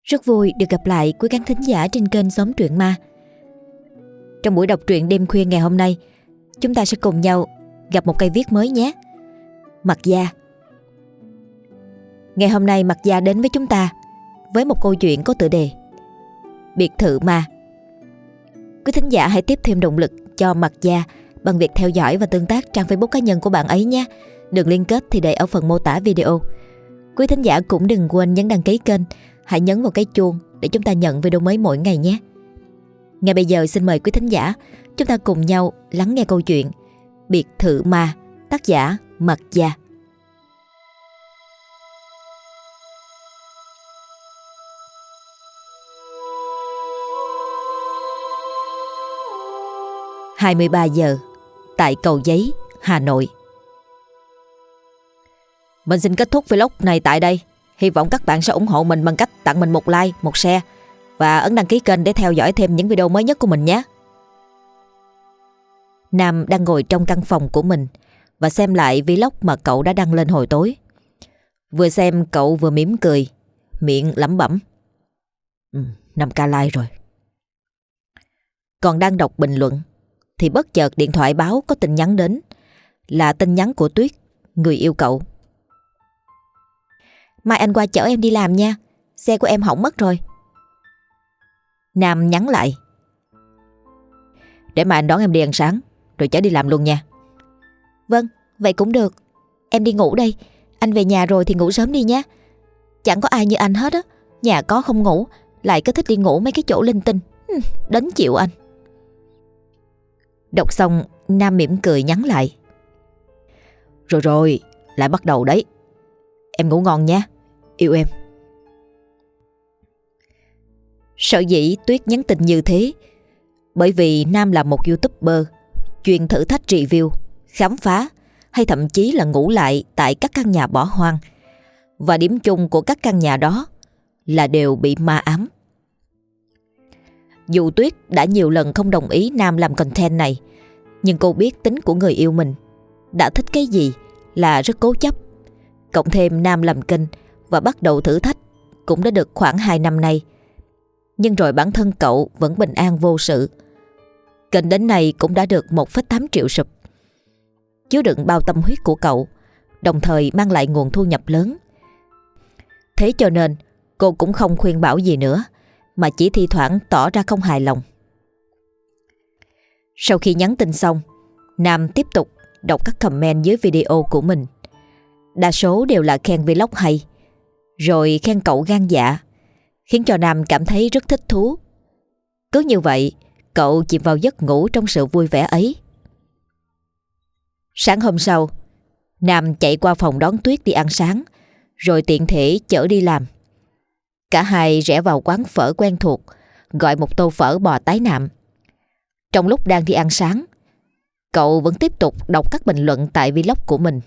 Rất vui được gặp lại quý khán thính giả trên kênh Xóm Truyện Ma. Trong buổi đọc truyện đêm khuya ngày hôm nay, chúng ta sẽ cùng nhau gặp một cây viết mới nhé. Mặt Da. Ngày hôm nay Mặt Da đến với chúng ta với một câu chuyện có tựa đề Biệt thự ma. Quý thính giả hãy tiếp thêm động lực cho Mặt Da bằng việc theo dõi và tương tác trang Facebook cá nhân của bạn ấy nhé. Đường liên kết thì để ở phần mô tả video. Quý thính giả cũng đừng quên nhấn đăng ký kênh, hãy nhấn vào cái chuông để chúng ta nhận video mới mỗi ngày nhé. Ngay bây giờ xin mời quý thính giả chúng ta cùng nhau lắng nghe câu chuyện Biệt thự ma, tác giả Mặt Da. (23 giờ) tại Cầu Giấy, Hà Nội. Mình xin kết thúc vlog này tại đây. Hy vọng các bạn sẽ ủng hộ mình bằng cách tặng mình một like, một share và ấn đăng ký kênh để theo dõi thêm những video mới nhất của mình nhé. Nam đang ngồi trong căn phòng của mình và xem lại vlog mà cậu đã đăng lên hồi tối. Vừa xem cậu vừa mỉm cười, miệng lẩm bẩm. 5k like rồi. Còn đang đọc bình luận thì bất chợt điện thoại báo có tin nhắn đến. Là tin nhắn của Tuyết, người yêu cậu. Mai anh qua chở em đi làm nha, xe của em hỏng mất rồi. Nam nhắn lại. Để mai anh đón em đi ăn sáng rồi chở đi làm luôn nha. Vâng, vậy cũng được. Em đi ngủ đây. Anh về nhà rồi thì ngủ sớm đi nhé. Chẳng có ai như anh hết á. Nhà có không ngủ, lại cứ thích đi ngủ mấy cái chỗ linh tinh. Đến chịu anh. Đọc xong, Nam mỉm cười nhắn lại. Rồi, lại bắt đầu đấy. Em ngủ ngon nha, yêu em. Sở dĩ Tuyết nhắn tin như thế bởi vì Nam là một YouTuber chuyên thử thách review, khám phá hay thậm chí là ngủ lại tại các căn nhà bỏ hoang. Và điểm chung của các căn nhà đó là đều bị ma ám. Dù Tuyết đã nhiều lần không đồng ý Nam làm content này, nhưng cô biết tính của người yêu mình. Đã thích cái gì là rất cố chấp. Cộng thêm Nam làm kênh và bắt đầu thử thách cũng đã được khoảng 2 năm nay. Nhưng rồi bản thân cậu vẫn bình an vô sự. Kênh đến nay cũng đã được 1,8 triệu sub, chứa đựng bao tâm huyết của cậu, đồng thời mang lại nguồn thu nhập lớn. Thế cho nên cô cũng không khuyên bảo gì nữa, mà chỉ thi thoảng tỏ ra không hài lòng. Sau khi nhắn tin xong, Nam tiếp tục đọc các comment dưới video của mình. Đa số đều là khen vlog hay, rồi khen cậu gan dạ, khiến cho Nam cảm thấy rất thích thú. Cứ như vậy, cậu chìm vào giấc ngủ trong sự vui vẻ ấy. Sáng hôm sau, Nam chạy qua phòng đón Tuyết đi ăn sáng, rồi tiện thể chở đi làm. Cả hai rẽ vào quán phở quen thuộc, gọi một tô phở bò tái nạm. Trong lúc đang đi ăn sáng, cậu vẫn tiếp tục đọc các bình luận tại vlog của mình.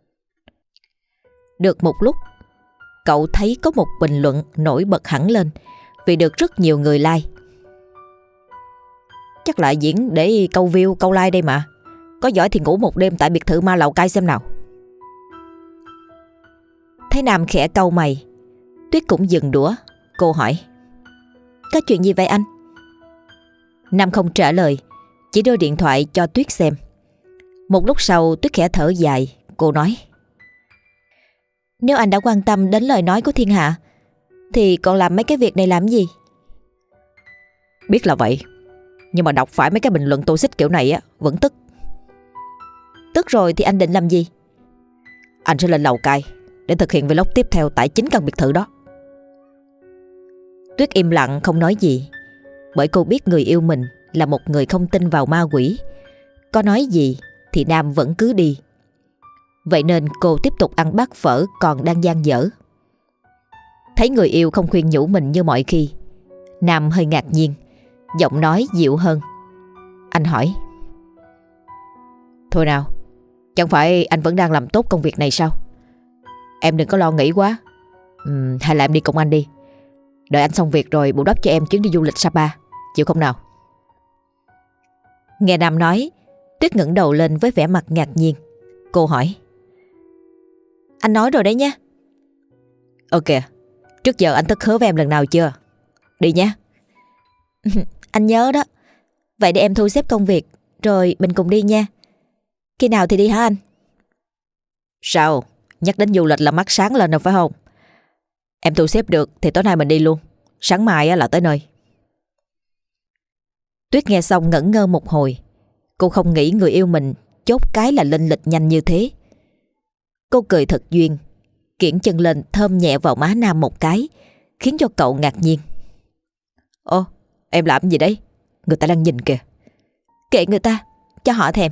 Được một lúc, cậu thấy có một bình luận nổi bật hẳn lên vì được rất nhiều người like. Chắc là diễn để câu view, câu like đây mà. Có giỏi thì ngủ một đêm tại biệt thự ma Lào Cai xem nào. Thấy Nam khẽ cau mày, Tuyết cũng dừng đũa. Cô hỏi. Có chuyện gì vậy anh? Nam không trả lời, chỉ đưa điện thoại cho Tuyết xem. Một lúc sau Tuyết khẽ thở dài. Cô nói. Nếu anh đã quan tâm đến lời nói của thiên hạ thì còn làm mấy cái việc này làm gì? Biết là vậy, nhưng mà đọc phải mấy cái bình luận tô xích kiểu này á vẫn tức. Tức rồi thì anh định làm gì? Anh sẽ lên Lào Cai để thực hiện vlog tiếp theo tại chính căn biệt thự đó. Tuyết im lặng không nói gì, bởi cô biết người yêu mình là một người không tin vào ma quỷ. Có nói gì thì Nam vẫn cứ đi. Vậy nên cô tiếp tục ăn bát phở còn đang dang dở. Thấy người yêu không khuyên nhủ mình như mọi khi, Nam hơi ngạc nhiên, giọng nói dịu hơn. Anh hỏi. Thôi nào, chẳng phải anh vẫn đang làm tốt công việc này sao? Em đừng có lo nghĩ quá. Hay là em đi cùng anh đi. Đợi anh xong việc rồi bù đắp cho em chuyến đi du lịch Sapa. Chịu không nào? Nghe Nam nói, Tuyết ngẩng đầu lên với vẻ mặt ngạc nhiên. Cô hỏi. Anh nói rồi đấy nhé. Ok, Trước giờ anh thất hứa với em lần nào chưa? Đi nhé. Anh nhớ đó. Vậy để em thu xếp công việc rồi mình cùng đi nha. Khi nào thì đi hả anh? Sao? Nhắc đến du lịch là mắt sáng lên rồi phải không? Em thu xếp được thì tối nay mình đi luôn. Sáng mai là tới nơi. Tuyết nghe xong ngẩn ngơ một hồi. Cô không nghĩ người yêu mình chốt cái là lên lịch nhanh như thế. Cô cười thật duyên, kiễng chân lên thơm nhẹ vào má Nam một cái, khiến cho cậu ngạc nhiên. Ồ, em làm gì đấy? Người ta đang nhìn kìa. Kệ người ta, cho họ thèm.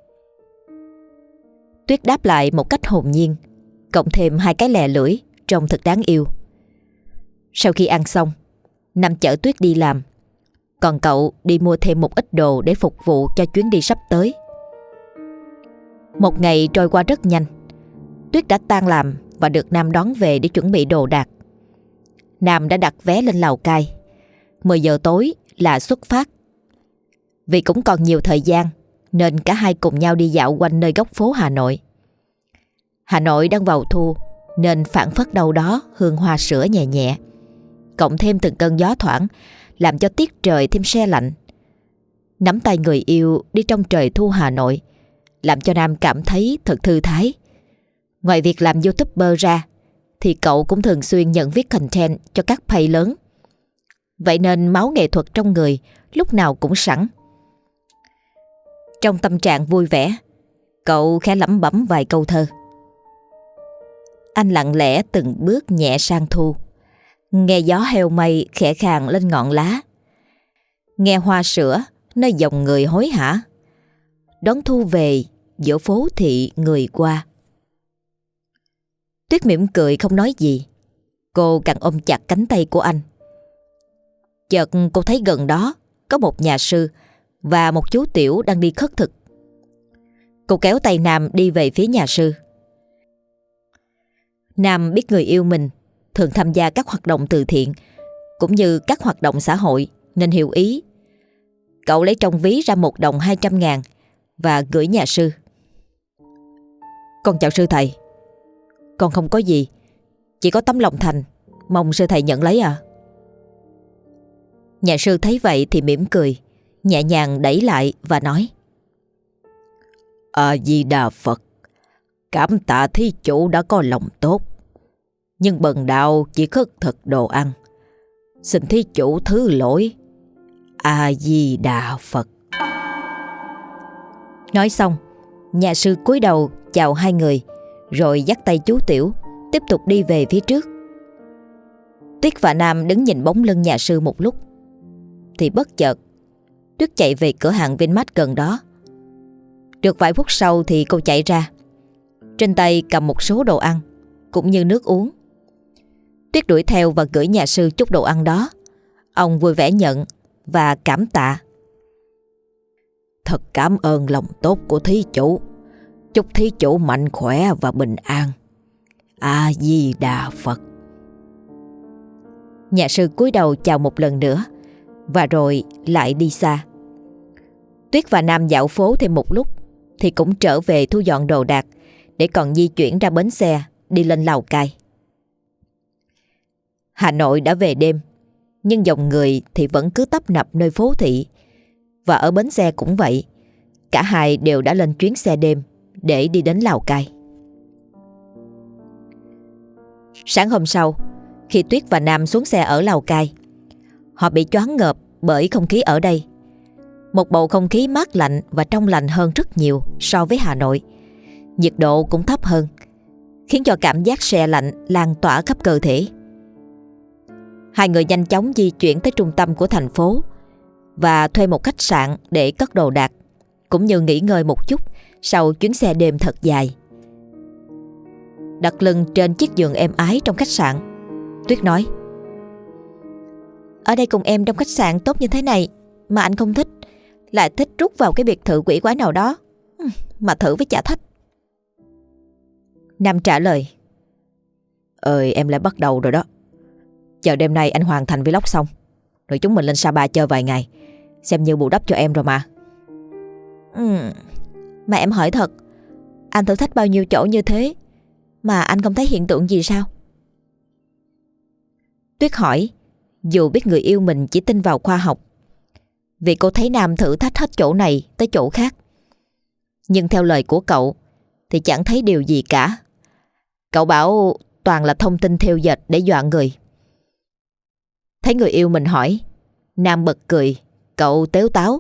Tuyết đáp lại một cách hồn nhiên, cộng thêm 2 cái lè lưỡi, trông thật đáng yêu. Sau khi ăn xong, Nam chở Tuyết đi làm, còn cậu đi mua thêm một ít đồ để phục vụ cho chuyến đi sắp tới. Một ngày trôi qua rất nhanh. Tuyết đã tan làm và được Nam đón về để chuẩn bị đồ đạc. Nam đã đặt vé lên Lào Cai. 10 giờ tối là xuất phát. Vì cũng còn nhiều thời gian nên cả hai cùng nhau đi dạo quanh nơi góc phố Hà Nội. Hà Nội đang vào thu nên phảng phất đâu đó hương hoa sữa nhẹ nhẹ, cộng thêm từng cơn gió thoảng làm cho tiết trời thêm se lạnh. Nắm tay người yêu đi trong trời thu Hà Nội làm cho Nam cảm thấy thật thư thái. Ngoài việc làm YouTuber ra thì cậu cũng thường xuyên nhận viết content cho các page lớn. Vậy nên máu nghệ thuật trong người lúc nào cũng sẵn. Trong tâm trạng vui vẻ, cậu khẽ lẩm bẩm vài câu thơ. Anh lặng lẽ từng bước nhẹ sang thu, nghe gió heo mây khẽ khàng lên ngọn lá, nghe hoa sữa nơi dòng người hối hả, đón thu về giữa phố thị người qua. Tuyết mỉm cười không nói gì. Cô càng ôm chặt cánh tay của anh. Chợt cô thấy gần đó có một nhà sư và một chú tiểu đang đi khất thực. Cô kéo tay Nam đi về phía nhà sư. Nam biết người yêu mình thường tham gia các hoạt động từ thiện cũng như các hoạt động xã hội nên hiểu ý. Cậu lấy trong ví ra 1 đồng 200 ngàn và gửi nhà sư. Con chào sư thầy. Con không có gì, chỉ có tấm lòng thành, mong sư thầy nhận lấy à. Nhà sư thấy vậy thì mỉm cười, nhẹ nhàng đẩy lại và nói: A Di Đà Phật, cảm tạ thí chủ đã có lòng tốt, nhưng bần đạo chỉ khất thực đồ ăn, xin thí chủ thứ lỗi. A Di Đà Phật. Nói xong, nhà sư cúi đầu chào hai người, rồi dắt tay chú tiểu tiếp tục đi về phía trước. Tuyết và Nam đứng nhìn bóng lưng nhà sư một lúc, thì bất chợt Tuyết chạy về cửa hàng Vinmart gần đó. Được vài phút sau thì cô chạy ra, trên tay cầm một số đồ ăn cũng như nước uống. Tuyết đuổi theo và gửi nhà sư chút đồ ăn đó. Ông vui vẻ nhận và cảm tạ. Thật cảm ơn lòng tốt của thí chủ. Chúc thí chủ mạnh khỏe và bình an. A Di Đà Phật. Nhà sư cúi đầu chào một lần nữa và rồi lại đi xa. Tuyết và Nam dạo phố thêm một lúc thì cũng trở về thu dọn đồ đạc để còn di chuyển ra bến xe đi lên Lào Cai. Hà Nội đã về đêm, nhưng dòng người thì vẫn cứ tấp nập nơi phố thị. Và ở bến xe cũng vậy, cả hai đều đã lên chuyến xe đêm để đi đến Lào Cai. Sáng hôm sau, khi Tuyết và Nam xuống xe ở Lào Cai, họ bị choáng ngợp bởi không khí ở đây. Một bầu không khí mát lạnh và trong lành hơn rất nhiều so với Hà Nội. Nhiệt độ cũng thấp hơn, khiến cho cảm giác se lạnh lan tỏa khắp cơ thể. Hai người nhanh chóng di chuyển tới trung tâm của thành phố và thuê một khách sạn để cất đồ đạc, cũng như nghỉ ngơi một chút sau chuyến xe đêm thật dài. Đặt lưng trên chiếc giường êm ái trong khách sạn, Tuyết nói: Ở đây cùng em trong khách sạn tốt như thế này mà anh không thích, lại thích rút vào cái biệt thự quỷ quái nào đó mà thử với chả thách. Nam trả lời: Em lại bắt đầu rồi đó. Chờ đêm nay anh hoàn thành vlog xong rồi chúng mình lên Sapa chơi vài ngày, xem như bù đắp cho em rồi mà. Mà em hỏi thật, anh thử thách bao nhiêu chỗ như thế mà anh không thấy hiện tượng gì sao? Tuyết hỏi, dù biết người yêu mình chỉ tin vào khoa học, vì cô thấy Nam thử thách hết chỗ này tới chỗ khác. Nhưng theo lời của cậu thì chẳng thấy điều gì cả. Cậu bảo toàn là thông tin thêu dệt để dọa người. Thấy người yêu mình hỏi, Nam bật cười. Cậu tếu táo.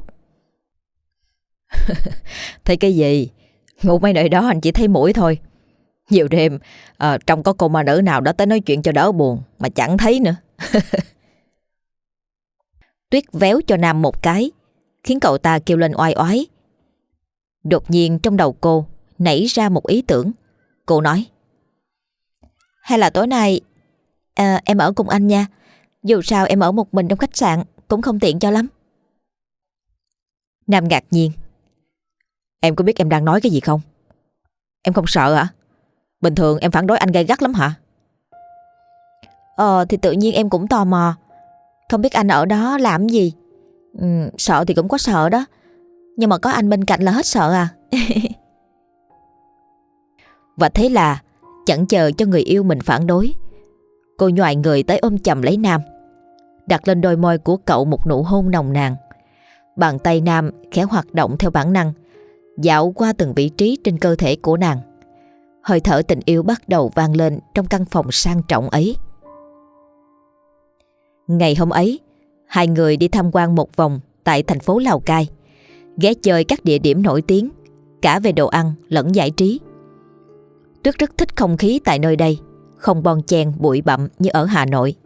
Thấy cái gì? Ngủ mấy nơi đó anh chỉ thấy mũi thôi. Nhiều đêm trông có cô ma nữ nào đó tới nói chuyện cho đỡ buồn mà chẳng thấy nữa. Tuyết véo cho Nam một cái, khiến cậu ta kêu lên oai oái. Đột nhiên trong đầu cô nảy ra một ý tưởng. Cô nói, hay là tối nay em ở cùng anh nha. Dù sao em ở một mình trong khách sạn cũng không tiện cho lắm. Nam ngạc nhiên. Em có biết em đang nói cái gì không? Em không sợ hả? Bình thường em phản đối anh gay gắt lắm hả? Thì tự nhiên em cũng tò mò. Không biết anh ở đó làm gì. Sợ thì cũng có sợ đó, nhưng mà có anh bên cạnh là hết sợ à. Và thế là chẳng chờ cho người yêu mình phản đối, cô nhoài người tới ôm chầm lấy Nam, đặt lên đôi môi của cậu một nụ hôn nồng nàn. Bàn tay Nam khẽ hoạt động theo bản năng, dạo qua từng vị trí trên cơ thể của nàng. Hơi thở tình yêu bắt đầu vang lên trong căn phòng sang trọng ấy. Ngày hôm ấy, hai người đi tham quan một vòng tại thành phố Lào Cai, ghé chơi các địa điểm nổi tiếng, cả về đồ ăn lẫn giải trí. Tuyết rất thích không khí tại nơi đây, không bon chen bụi bặm như ở Hà Nội.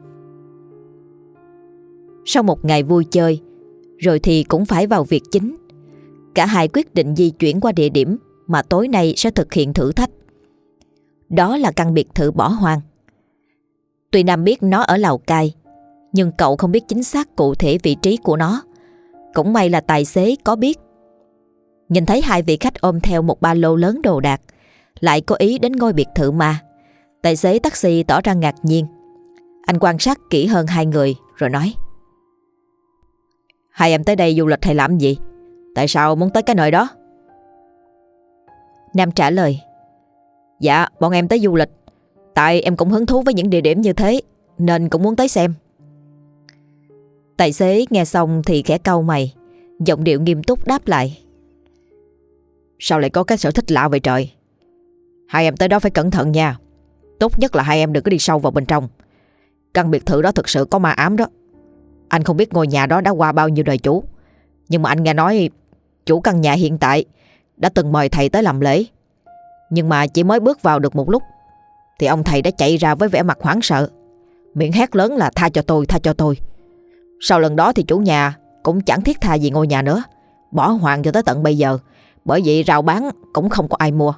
Sau một ngày vui chơi, rồi thì cũng phải vào việc chính. Cả hai quyết định di chuyển qua địa điểm mà tối nay sẽ thực hiện thử thách. Đó là căn biệt thự bỏ hoang. Tuy Nam biết nó ở Lào Cai, nhưng cậu không biết chính xác cụ thể vị trí của nó. Cũng may là tài xế có biết. Nhìn thấy hai vị khách ôm theo một ba lô lớn đồ đạc, lại có ý đến ngôi biệt thự ma, tài xế taxi tỏ ra ngạc nhiên. Anh quan sát kỹ hơn hai người rồi nói, hai em tới đây du lịch hay làm gì? Tại sao muốn tới cái nơi đó? Nam trả lời, dạ bọn em tới du lịch. Tại em cũng hứng thú với những địa điểm như thế, nên cũng muốn tới xem. Tài xế nghe xong thì khẽ cau mày, giọng điệu nghiêm túc đáp lại, sao lại có cái sở thích lạ vậy trời? Hai em tới đó phải cẩn thận nha. Tốt nhất là hai em đừng có đi sâu vào bên trong. Căn biệt thự đó thực sự có ma ám đó. Anh không biết ngôi nhà đó đã qua bao nhiêu đời chủ, nhưng mà anh nghe nói chủ căn nhà hiện tại đã từng mời thầy tới làm lễ. Nhưng mà chỉ mới bước vào được một lúc thì ông thầy đã chạy ra với vẻ mặt hoảng sợ, miệng hét lớn là tha cho tôi, tha cho tôi. Sau lần đó thì chủ nhà cũng chẳng thiết tha gì ngôi nhà nữa, bỏ hoang cho tới tận bây giờ. Bởi vậy rao bán cũng không có ai mua.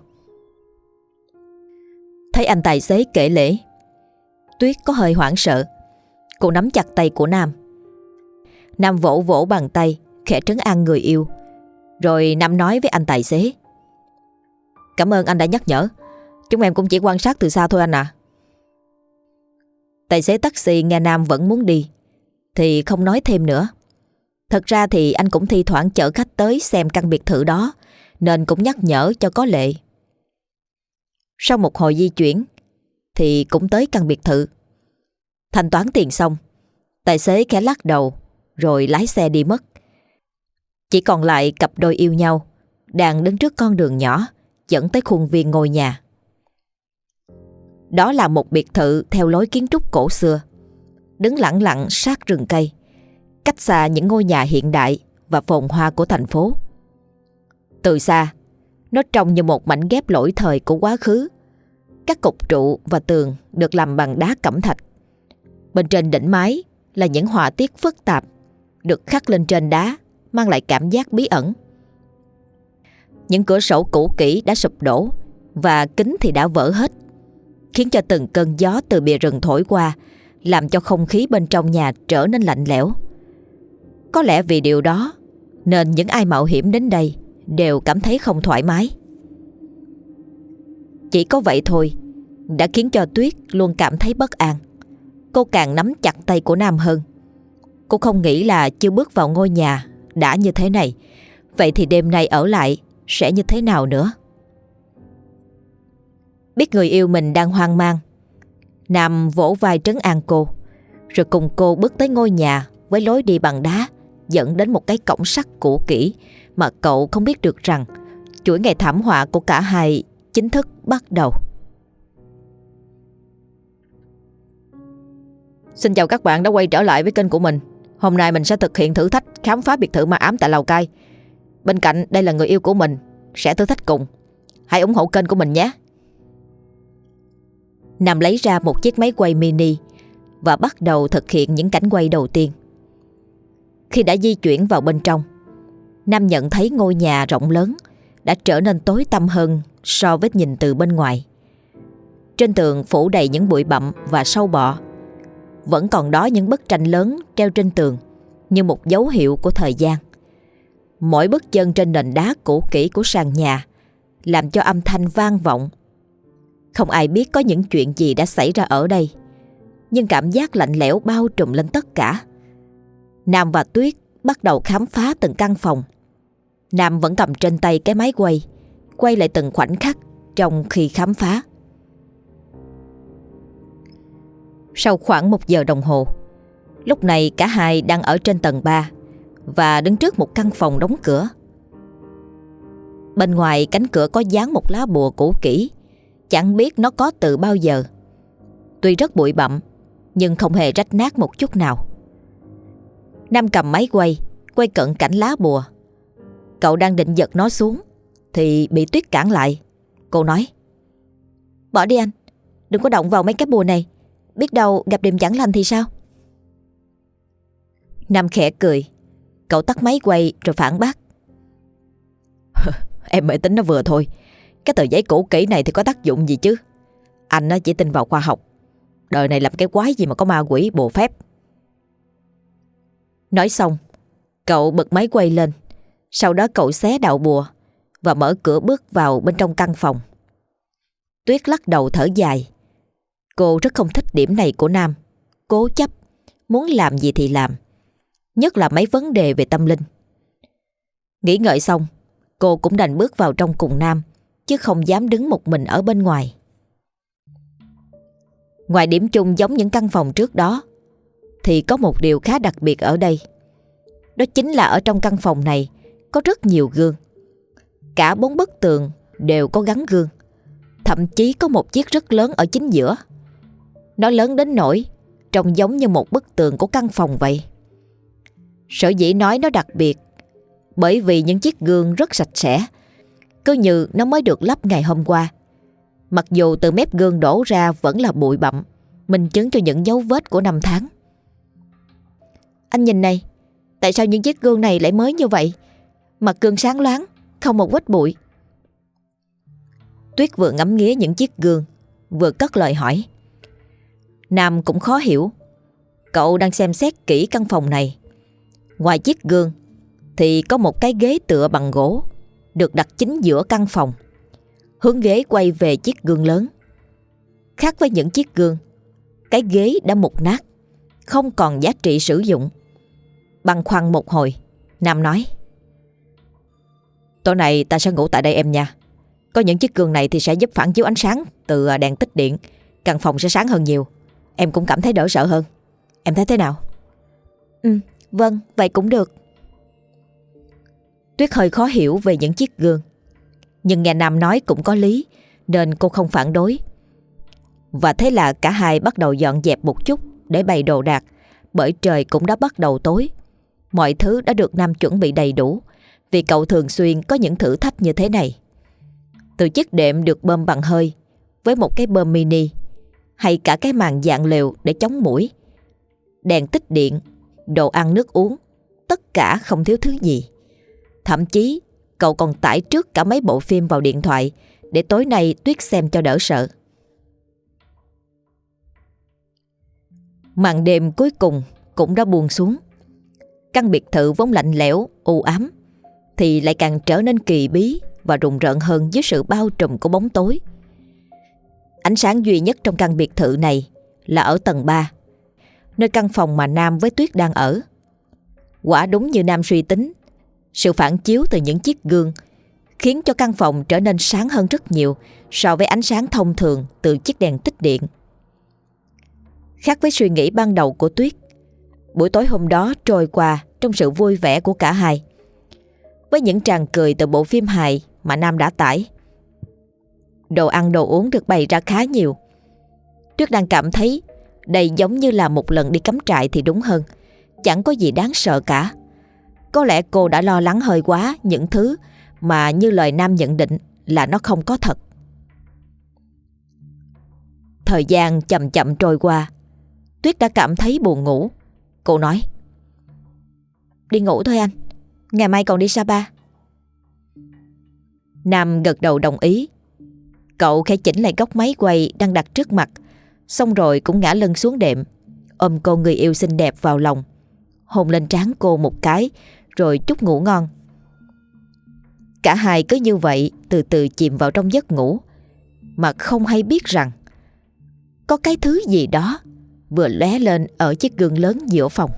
Thấy anh tài xế kể lể, Tuyết có hơi hoảng sợ. Cô nắm chặt tay của Nam. Nam vỗ vỗ bàn tay, khẽ trấn an người yêu. Rồi Nam nói với anh tài xế, cảm ơn anh đã nhắc nhở. Chúng em cũng chỉ quan sát từ xa thôi anh à. Tài xế taxi nghe Nam vẫn muốn đi thì không nói thêm nữa. Thật ra thì anh cũng thi thoảng chở khách tới xem căn biệt thự đó, nên cũng nhắc nhở cho có lệ. Sau một hồi di chuyển thì cũng tới căn biệt thự. Thanh toán tiền xong, tài xế khẽ lắc đầu rồi lái xe đi mất. Chỉ còn lại cặp đôi yêu nhau đang đứng trước con đường nhỏ dẫn tới khuôn viên ngôi nhà. Đó là một biệt thự theo lối kiến trúc cổ xưa, đứng lẳng lặng sát rừng cây, cách xa những ngôi nhà hiện đại và phồn hoa của thành phố. Từ xa, nó trông như một mảnh ghép lỗi thời của quá khứ. Các cột trụ và tường được làm bằng đá cẩm thạch. Bên trên đỉnh mái là những họa tiết phức tạp được khắc lên trên đá, mang lại cảm giác bí ẩn. Những cửa sổ cũ kỹ đã sụp đổ và kính thì đã vỡ hết, khiến cho từng cơn gió từ bìa rừng thổi qua làm cho không khí bên trong nhà trở nên lạnh lẽo. Có lẽ vì điều đó nên những ai mạo hiểm đến đây đều cảm thấy không thoải mái. Chỉ có vậy thôi đã khiến cho Tuyết luôn cảm thấy bất an. Cô càng nắm chặt tay của Nam hơn. Cô không nghĩ là chưa bước vào ngôi nhà đã như thế này. Vậy thì đêm nay ở lại sẽ như thế nào nữa? Biết người yêu mình đang hoang mang, Nam vỗ vai trấn an cô, rồi cùng cô bước tới ngôi nhà với lối đi bằng đá dẫn đến một cái cổng sắt cũ kỹ mà cậu không biết được rằng chuỗi ngày thảm họa của cả hai chính thức bắt đầu. Xin chào các bạn đã quay trở lại với kênh của mình. Hôm nay mình sẽ thực hiện thử thách khám phá biệt thự ma ám tại Lào Cai. Bên cạnh đây là người yêu của mình sẽ thử thách cùng. Hãy ủng hộ kênh của mình nhé. Nam lấy ra một chiếc máy quay mini và bắt đầu thực hiện những cảnh quay đầu tiên. Khi đã di chuyển vào bên trong, Nam nhận thấy ngôi nhà rộng lớn đã trở nên tối tăm hơn so với nhìn từ bên ngoài. Trên tường phủ đầy những bụi bặm và sâu bọ. Vẫn còn đó những bức tranh lớn treo trên tường như một dấu hiệu của thời gian. Mỗi bước chân trên nền đá cũ kỹ của sàn nhà làm cho âm thanh vang vọng. Không ai biết có những chuyện gì đã xảy ra ở đây, nhưng cảm giác lạnh lẽo bao trùm lên tất cả. Nam và Tuyết bắt đầu khám phá từng căn phòng. Nam vẫn cầm trên tay cái máy quay lại từng khoảnh khắc trong khi khám phá. Sau khoảng 1 giờ đồng hồ, lúc này cả hai đang ở trên tầng 3 và đứng trước một căn phòng đóng cửa. Bên ngoài cánh cửa có dán một lá bùa cũ kỹ, chẳng biết nó có từ bao giờ. Tuy rất bụi bặm nhưng không hề rách nát một chút nào. Nam cầm máy quay cận cảnh lá bùa. Cậu đang định giật nó xuống thì bị Tuyết cản lại. Cô nói: "Bỏ đi anh, đừng có động vào mấy cái bùa này, biết đâu gặp điểm chẳng lành thì sao?" Nam khẽ cười. Cậu tắt máy quay rồi phản bác: "Em mới tính nó vừa thôi. Cái tờ giấy cũ kỹ này thì có tác dụng gì chứ? Anh chỉ tin vào khoa học. Đời này làm cái quái gì mà có ma quỷ bùa phép." Nói xong, cậu bật máy quay lên. Sau đó cậu xé đạo bùa và mở cửa bước vào bên trong căn phòng. Tuyết lắc đầu thở dài. Cô rất không thích điểm này của Nam. Cố chấp, muốn làm gì thì làm, nhất là mấy vấn đề về tâm linh. Nghĩ ngợi xong, cô cũng đành bước vào trong cùng Nam, chứ không dám đứng một mình ở bên ngoài. Ngoài điểm chung giống những căn phòng trước đó, thì có một điều khá đặc biệt ở đây. Đó chính là ở trong căn phòng này có rất nhiều gương. Cả 4 bức tường đều có gắn gương. Thậm chí có một chiếc rất lớn ở chính giữa. Nó lớn đến nỗi trông giống như một bức tường của căn phòng vậy. Sở dĩ nói nó đặc biệt bởi vì những chiếc gương rất sạch sẽ, cứ như nó mới được lắp ngày hôm qua. Mặc dù từ mép gương đổ ra vẫn là bụi bặm, minh chứng cho những dấu vết của năm tháng. Anh nhìn này, tại sao những chiếc gương này lại mới như vậy? Mặt gương sáng loáng, không một vết bụi. Tuyết vừa ngắm nghía những chiếc gương, vừa cất lời hỏi. Nam cũng khó hiểu. Cậu đang xem xét kỹ căn phòng này. Ngoài chiếc gương thì có một cái ghế tựa bằng gỗ được đặt chính giữa căn phòng. Hướng ghế quay về chiếc gương lớn. Khác với những chiếc gương, cái ghế đã mục nát, không còn giá trị sử dụng. Băn khoăn một hồi, Nam nói: "Tối nay ta sẽ ngủ tại đây em nha. Có những chiếc gương này thì sẽ giúp phản chiếu ánh sáng từ đèn tích điện. Căn phòng sẽ sáng hơn nhiều. Em cũng cảm thấy đỡ sợ hơn. Em thấy thế nào?" Vâng, vậy cũng được." Tuyết hơi khó hiểu về những chiếc gương, nhưng nghe Nam nói cũng có lý, nên cô không phản đối. Và thế là cả hai bắt đầu dọn dẹp một chút để bày đồ đạc, bởi trời cũng đã bắt đầu tối. Mọi thứ đã được Nam chuẩn bị đầy đủ, vì cậu thường xuyên có những thử thách như thế này. Từ chiếc đệm được bơm bằng hơi, với một cái bơm mini, hay cả cái màn dạng lều để chống muỗi, đèn tích điện, đồ ăn nước uống, tất cả không thiếu thứ gì. Thậm chí cậu còn tải trước cả mấy bộ phim vào điện thoại để tối nay Tuyết xem cho đỡ sợ. Màn đêm cuối cùng cũng đã buông xuống. Căn biệt thự vốn lạnh lẽo, u ám thì lại càng trở nên kỳ bí và rùng rợn hơn dưới sự bao trùm của bóng tối. Ánh sáng duy nhất trong căn biệt thự này là ở tầng 3, nơi căn phòng mà Nam với Tuyết đang ở. Quả đúng như Nam suy tính, sự phản chiếu từ những chiếc gương khiến cho căn phòng trở nên sáng hơn rất nhiều so với ánh sáng thông thường từ chiếc đèn tích điện. Khác với suy nghĩ ban đầu của Tuyết, buổi tối hôm đó trôi qua trong sự vui vẻ của cả hai. Với những tràng cười từ bộ phim hài mà Nam đã tải, đồ ăn đồ uống được bày ra khá nhiều. Tuyết đang cảm thấy đây giống như là một lần đi cắm trại thì đúng hơn. Chẳng có gì đáng sợ cả. Có lẽ cô đã lo lắng hơi quá những thứ mà như lời Nam nhận định là nó không có thật. Thời gian chậm chậm trôi qua. Tuyết đã cảm thấy buồn ngủ. Cô nói: "Đi ngủ thôi anh, ngày mai còn đi Sapa." Nam gật đầu đồng ý. Cậu khẽ chỉnh lại góc máy quay đang đặt trước mặt, xong rồi cũng ngã lưng xuống đệm, ôm cô người yêu xinh đẹp vào lòng, hôn lên trán cô một cái, rồi chúc ngủ ngon. Cả hai cứ như vậy từ từ chìm vào trong giấc ngủ, mà không hay biết rằng có cái thứ gì đó vừa lóe lên ở chiếc gương lớn giữa phòng.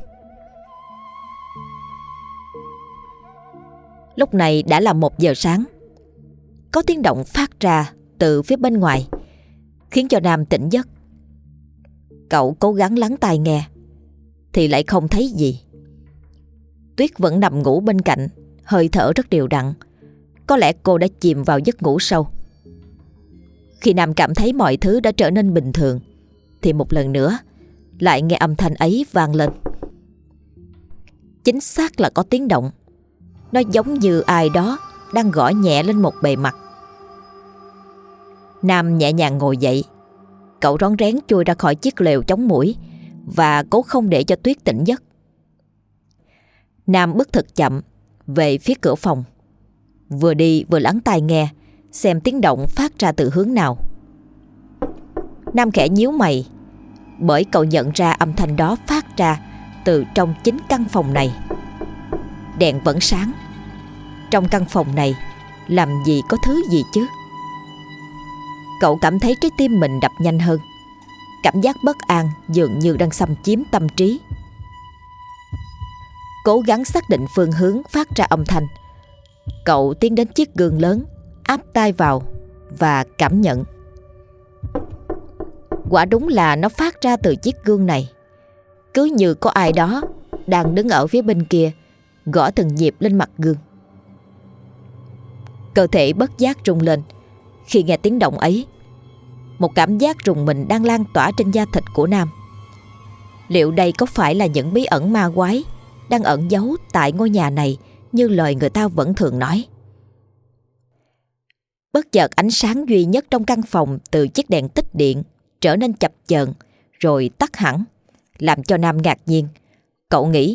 Lúc này đã là 1 giờ sáng. Có tiếng động phát ra từ phía bên ngoài, khiến cho Nam tỉnh giấc. Cậu cố gắng lắng tai nghe thì lại không thấy gì. Tuyết vẫn nằm ngủ bên cạnh, hơi thở rất đều đặn. Có lẽ cô đã chìm vào giấc ngủ sâu. Khi Nam cảm thấy mọi thứ đã trở nên bình thường, thì một lần nữa lại nghe âm thanh ấy vang lên. Chính xác là có tiếng động. Nó giống như ai đó đang gõ nhẹ lên một bề mặt. Nam nhẹ nhàng ngồi dậy. Cậu rón rén chui ra khỏi chiếc lều chống muỗi và cố không để cho Tuyết tỉnh giấc. Nam bước thật chậm về phía cửa phòng, vừa đi vừa lắng tai nghe xem tiếng động phát ra từ hướng nào. Nam khẽ nhíu mày, bởi cậu nhận ra âm thanh đó phát ra từ trong chính căn phòng này. Đèn vẫn sáng. Trong căn phòng này làm gì có thứ gì chứ? Cậu cảm thấy trái tim mình đập nhanh hơn. Cảm giác bất an dường như đang xâm chiếm tâm trí. Cố gắng xác định phương hướng phát ra âm thanh, cậu tiến đến chiếc gương lớn, áp tai vào và cảm nhận. Quả đúng là nó phát ra từ chiếc gương này. Cứ như có ai đó đang đứng ở phía bên kia, gõ từng nhịp lên mặt gương. Cơ thể bất giác rung lên khi nghe tiếng động ấy. Một cảm giác rùng mình đang lan tỏa trên da thịt của Nam. Liệu đây có phải là những bí ẩn ma quái đang ẩn giấu tại ngôi nhà này như lời người ta vẫn thường nói? Bất chợt ánh sáng duy nhất trong căn phòng từ chiếc đèn tích điện trở nên chập chờn rồi tắt hẳn, làm cho Nam ngạc nhiên. Cậu nghĩ: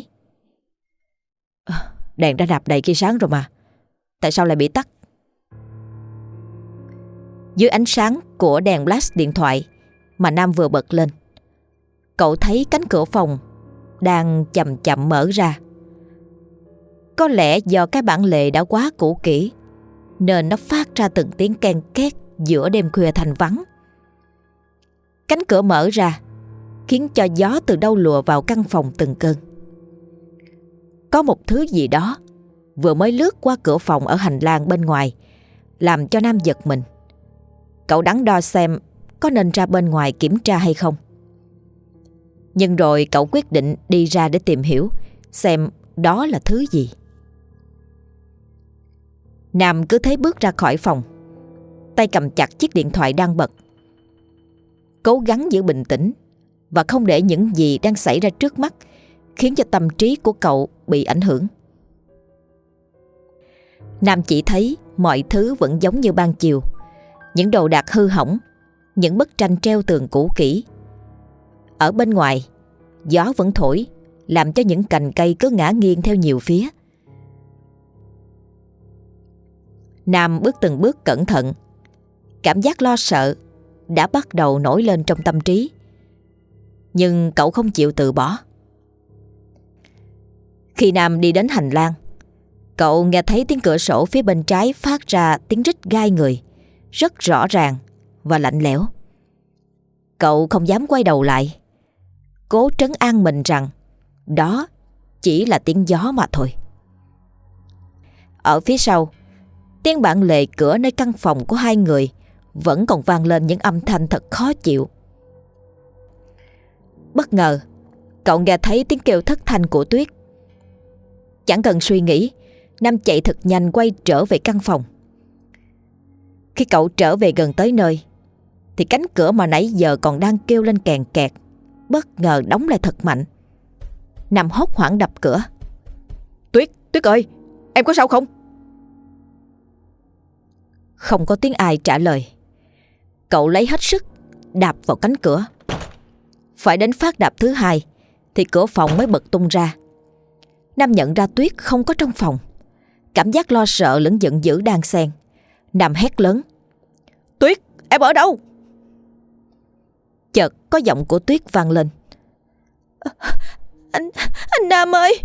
Đèn đã nạp đầy khi sáng rồi mà, tại sao lại bị tắt? Dưới ánh sáng của đèn flash điện thoại mà Nam vừa bật lên, cậu thấy cánh cửa phòng đang chậm chậm mở ra. Có lẽ do cái bản lề đã quá cũ kỹ nên nó phát ra từng tiếng ken két giữa đêm khuya thanh vắng. Cánh cửa mở ra khiến cho gió từ đâu lùa vào căn phòng từng cơn. Có một thứ gì đó vừa mới lướt qua cửa phòng ở hành lang bên ngoài, làm cho Nam giật mình. Cậu đắn đo xem có nên ra bên ngoài kiểm tra hay không. Nhưng rồi cậu quyết định đi ra để tìm hiểu xem đó là thứ gì. Nam cứ thế bước ra khỏi phòng, tay cầm chặt chiếc điện thoại đang bật, cố gắng giữ bình tĩnh và không để những gì đang xảy ra trước mắt khiến cho tâm trí của cậu bị ảnh hưởng. Nam chỉ thấy mọi thứ vẫn giống như ban chiều. Những đồ đạc hư hỏng, những bức tranh treo tường cũ kỹ. Ở bên ngoài, gió vẫn thổi, làm cho những cành cây cứ ngả nghiêng theo nhiều phía. Nam bước từng bước cẩn thận. Cảm giác lo sợ đã bắt đầu nổi lên trong tâm trí, nhưng cậu không chịu từ bỏ. Khi Nam đi đến hành lang, cậu nghe thấy tiếng cửa sổ phía bên trái phát ra tiếng rít gai người, rất rõ ràng và lạnh lẽo. Cậu không dám quay đầu lại, cố trấn an mình rằng đó chỉ là tiếng gió mà thôi. Ở phía sau, tiếng bản lề cửa nơi căn phòng của hai người vẫn còn vang lên những âm thanh thật khó chịu. Bất ngờ cậu nghe thấy tiếng kêu thất thanh của Tuyết. Chẳng cần suy nghĩ, Nam chạy thật nhanh quay trở về căn phòng. Khi cậu trở về gần tới nơi thì cánh cửa mà nãy giờ còn đang kêu lên kèn kẹt bất ngờ đóng lại thật mạnh. Nam hốt hoảng đập cửa. Tuyết ơi, em có sao không? Không có tiếng ai trả lời. Cậu lấy hết sức đạp vào cánh cửa. Phải đến phát đạp thứ hai thì cửa phòng mới bật tung ra. Nam nhận ra Tuyết không có trong phòng. Cảm giác lo sợ lẫn giận dữ đan xen. Nam hét lớn. Tuyết, em ở đâu? Chợt có giọng của Tuyết vang lên. Anh Nam ơi!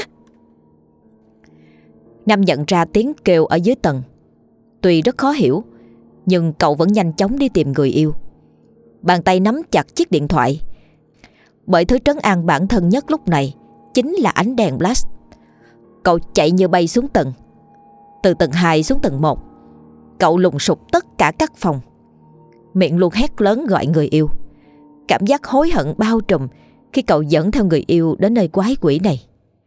Nam nhận ra tiếng kêu ở dưới tầng. Tuy rất khó hiểu, nhưng cậu vẫn nhanh chóng đi tìm người yêu. Bàn tay nắm chặt chiếc điện thoại, bởi thứ trấn an bản thân nhất lúc này chính là ánh đèn flash. Cậu chạy như bay xuống tầng. Từ tầng 2 xuống tầng 1, cậu lùng sục tất cả các phòng, miệng luôn hét lớn gọi người yêu. Cảm giác hối hận bao trùm khi cậu dẫn theo người yêu đến nơi quái quỷ này.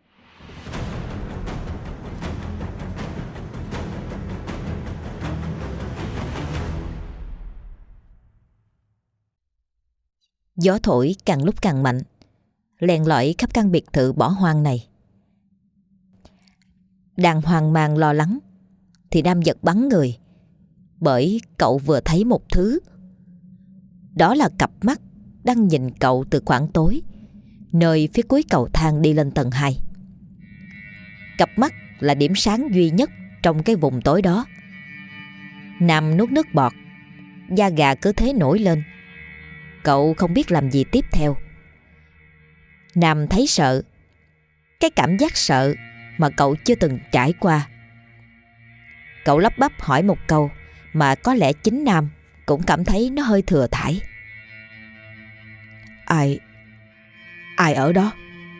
Gió thổi càng lúc càng mạnh, len lỏi khắp căn biệt thự bỏ hoang này. Đang hoang mang lo lắng thì Nam giật bắn người, bởi cậu vừa thấy một thứ. Đó là cặp mắt đang nhìn cậu từ khoảng tối, nơi phía cuối cầu thang đi lên tầng 2. Cặp mắt là điểm sáng duy nhất trong cái vùng tối đó. Nam nuốt nước bọt, da gà cứ thế nổi lên. Cậu không biết làm gì tiếp theo. Nam thấy sợ, cái cảm giác sợ mà cậu chưa từng trải qua. Cậu lắp bắp hỏi một câu mà có lẽ chính Nam cũng cảm thấy nó hơi thừa thãi. Ai ở đó?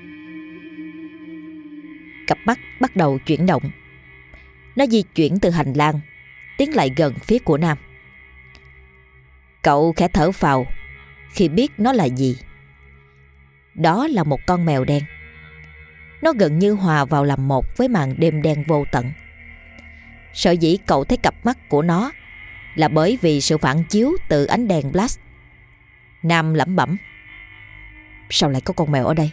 Cặp mắt bắt đầu chuyển động. Nó di chuyển từ hành lang tiến lại gần phía của Nam. Cậu khẽ thở phào khi biết nó là gì. Đó là một con mèo đen. Nó gần như hòa vào làm một với màn đêm đen vô tận. Sở dĩ cậu thấy cặp mắt của nó là bởi vì sự phản chiếu từ ánh đèn flash. Nam lẩm bẩm. Sao lại có con mèo ở đây?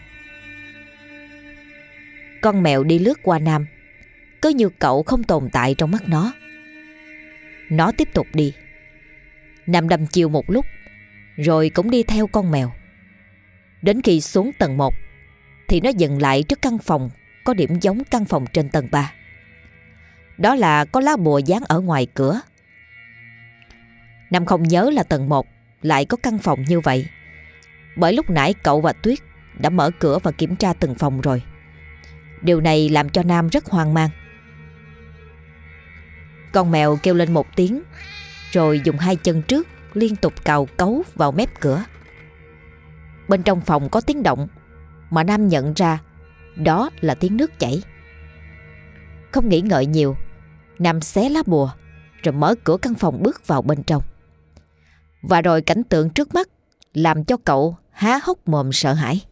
Con mèo đi lướt qua Nam, cứ như cậu không tồn tại trong mắt nó. Nó tiếp tục đi. Nam đăm chiêu một lúc, rồi cũng đi theo con mèo. Đến khi xuống tầng 1 thì nó dừng lại trước căn phòng có điểm giống căn phòng trên tầng 3. Đó là có lá bùa dán ở ngoài cửa. Nam không nhớ là tầng 1 lại có căn phòng như vậy, bởi lúc nãy cậu và Tuyết đã mở cửa và kiểm tra từng phòng rồi. Điều này làm cho Nam rất hoang mang. Con mèo kêu lên một tiếng, rồi dùng hai chân trước liên tục cào cấu vào mép cửa. Bên trong phòng có tiếng động mà Nam nhận ra đó là tiếng nước chảy. Không nghĩ ngợi nhiều, Nam xé lá bùa rồi mở cửa căn phòng bước vào bên trong. Và rồi cảnh tượng trước mắt làm cho cậu há hốc mồm sợ hãi.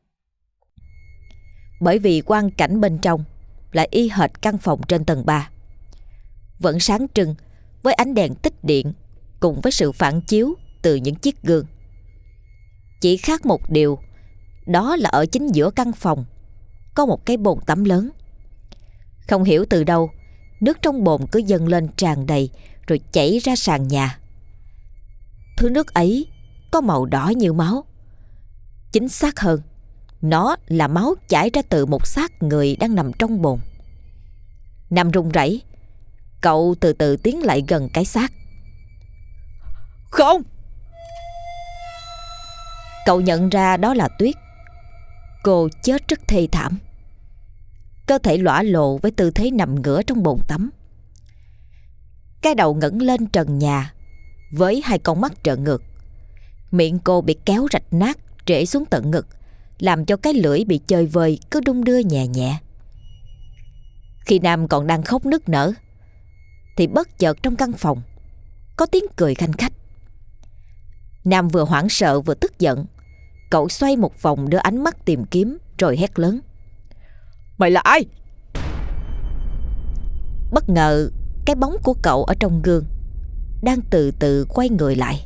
Bởi vì quang cảnh bên trong lại y hệt căn phòng trên tầng 3. Vẫn sáng trưng với ánh đèn tích điện cùng với sự phản chiếu từ những chiếc gương. Chỉ khác một điều, đó là ở chính giữa căn phòng có một cái bồn tắm lớn. Không hiểu từ đâu, nước trong bồn cứ dâng lên tràn đầy rồi chảy ra sàn nhà. Thứ nước ấy có màu đỏ như máu. Chính xác hơn, nó là máu chảy ra từ một xác người đang nằm trong bồn. Nam run rẩy, cậu từ từ tiến lại gần cái xác. Không! Cậu nhận ra đó là Tuyết. Cô chết rất thê thảm. Cơ thể lõa lồ với tư thế nằm ngửa trong bồn tắm. Cái đầu ngẩng lên trần nhà với hai con mắt trợn ngược. Miệng cô bị kéo rạch nát trễ xuống tận ngực, làm cho cái lưỡi bị chơi vơi cứ đung đưa nhẹ nhẹ. Khi Nam còn đang khóc nức nở thì bất chợt trong căn phòng có tiếng cười khanh khách. Nam vừa hoảng sợ vừa tức giận. Cậu xoay một vòng đưa ánh mắt tìm kiếm rồi hét lớn: Mày là ai? Bất ngờ cái bóng của cậu ở trong gương đang từ từ quay người lại.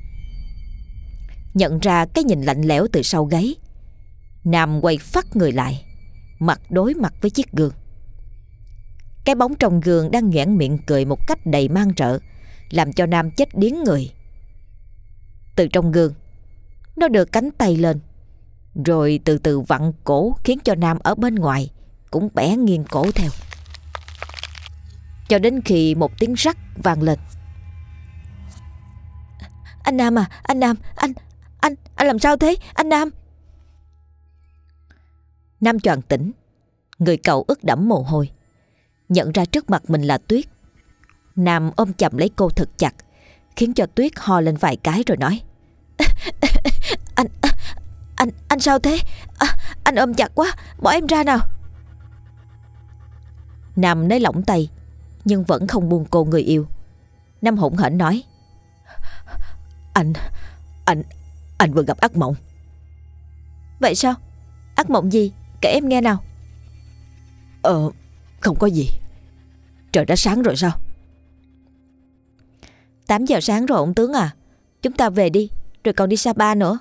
Nhận ra cái nhìn lạnh lẽo từ sau gáy, Nam quay phắt người lại, mặt đối mặt với chiếc gương. Cái bóng trong gương đang nhoẻn miệng cười một cách đầy man rợ, làm cho Nam chết điếng người. Từ trong gương, nó đưa cánh tay lên, rồi từ từ vặn cổ, khiến cho Nam ở bên ngoài cũng bẻ nghiêng cổ theo. Cho đến khi một tiếng rắc vang lên. Anh Nam à, anh Nam, anh làm sao thế, anh Nam? Nam choàng tỉnh, người cậu ướt đẫm mồ hôi. Nhận ra trước mặt mình là Tuyết, Nam ôm chầm lấy cô thật chặt, khiến cho Tuyết ho lên vài cái rồi nói: Anh sao thế? Anh ôm chặt quá, bỏ em ra nào. Nam nới lỏng tay, nhưng vẫn không buông cô người yêu. Nam hỗn hển nói: Anh vừa gặp ác mộng. Vậy sao? Ác mộng gì? Kể em nghe nào. Không có gì. Trời đã sáng rồi sao? 8 giờ sáng rồi ông tướng à. Chúng ta về đi, rồi còn đi Sapa nữa.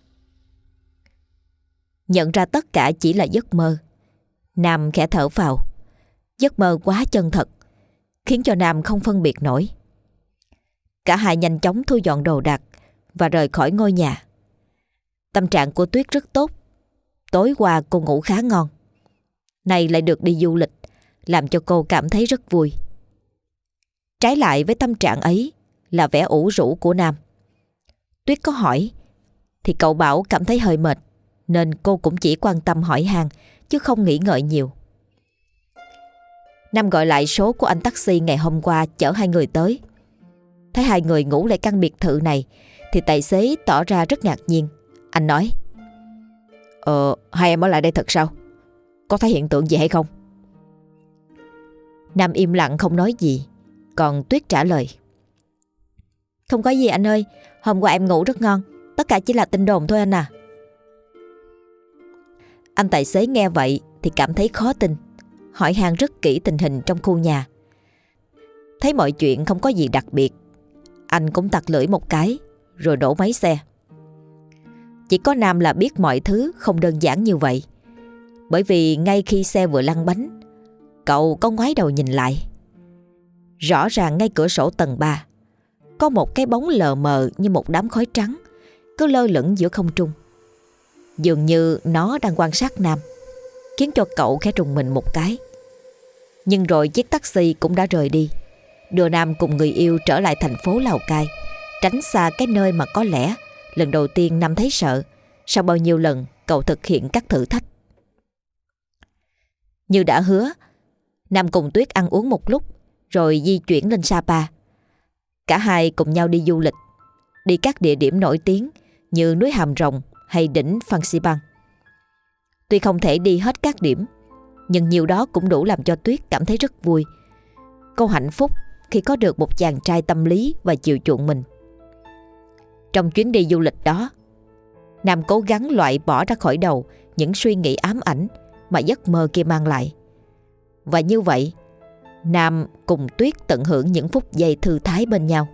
Nhận ra tất cả chỉ là giấc mơ, Nam khẽ thở phào. Giấc mơ quá chân thật, khiến cho Nam không phân biệt nổi. Cả hai nhanh chóng thu dọn đồ đạc và rời khỏi ngôi nhà. Tâm trạng của Tuyết rất tốt. Tối qua cô ngủ khá ngon, nay lại được đi du lịch, làm cho cô cảm thấy rất vui. Trái lại với tâm trạng ấy là vẻ ủ rũ của Nam. Tuyết có hỏi thì cậu bảo cảm thấy hơi mệt, nên cô cũng chỉ quan tâm hỏi han chứ không nghĩ ngợi nhiều. Nam gọi lại số của anh taxi ngày hôm qua chở hai người tới. Thấy hai người ngủ lại căn biệt thự này thì tài xế tỏ ra rất ngạc nhiên. Anh nói: Hai em ở lại đây thật sao? Có thấy hiện tượng gì hay không? Nam im lặng không nói gì. Còn Tuyết trả lời: Không có gì anh ơi, hôm qua em ngủ rất ngon. Tất cả chỉ là tin đồn thôi anh à. Anh tài xế nghe vậy thì cảm thấy khó tin, hỏi han rất kỹ tình hình trong khu nhà. Thấy mọi chuyện không có gì đặc biệt, anh cũng tặc lưỡi một cái rồi nổ máy xe. Chỉ có Nam là biết mọi thứ không đơn giản như vậy. Bởi vì ngay khi xe vừa lăn bánh, cậu có ngoái đầu nhìn lại. Rõ ràng ngay cửa sổ tầng 3 có một cái bóng lờ mờ như một đám khói trắng cứ lơ lửng giữa không trung. Dường như nó đang quan sát Nam, khiến cho cậu khẽ rùng mình một cái. Nhưng rồi chiếc taxi cũng đã rời đi, đưa Nam cùng người yêu trở lại thành phố Lào Cai, tránh xa cái nơi mà có lẽ lần đầu tiên Nam thấy sợ sau bao nhiêu lần cậu thực hiện các thử thách. Như đã hứa, Nam cùng Tuyết ăn uống một lúc rồi di chuyển lên Sapa. Cả hai cùng nhau đi du lịch, đi các địa điểm nổi tiếng như núi Hàm Rồng hay đỉnh Phan Xipang. Tuy không thể đi hết các điểm, nhưng nhiều đó cũng đủ làm cho Tuyết cảm thấy rất vui. Cô hạnh phúc khi có được một chàng trai tâm lý và chiều chuộng mình. Trong chuyến đi du lịch đó, Nam cố gắng loại bỏ ra khỏi đầu những suy nghĩ ám ảnh mà giấc mơ kia mang lại. Và như vậy, Nam cùng Tuyết tận hưởng những phút giây thư thái bên nhau.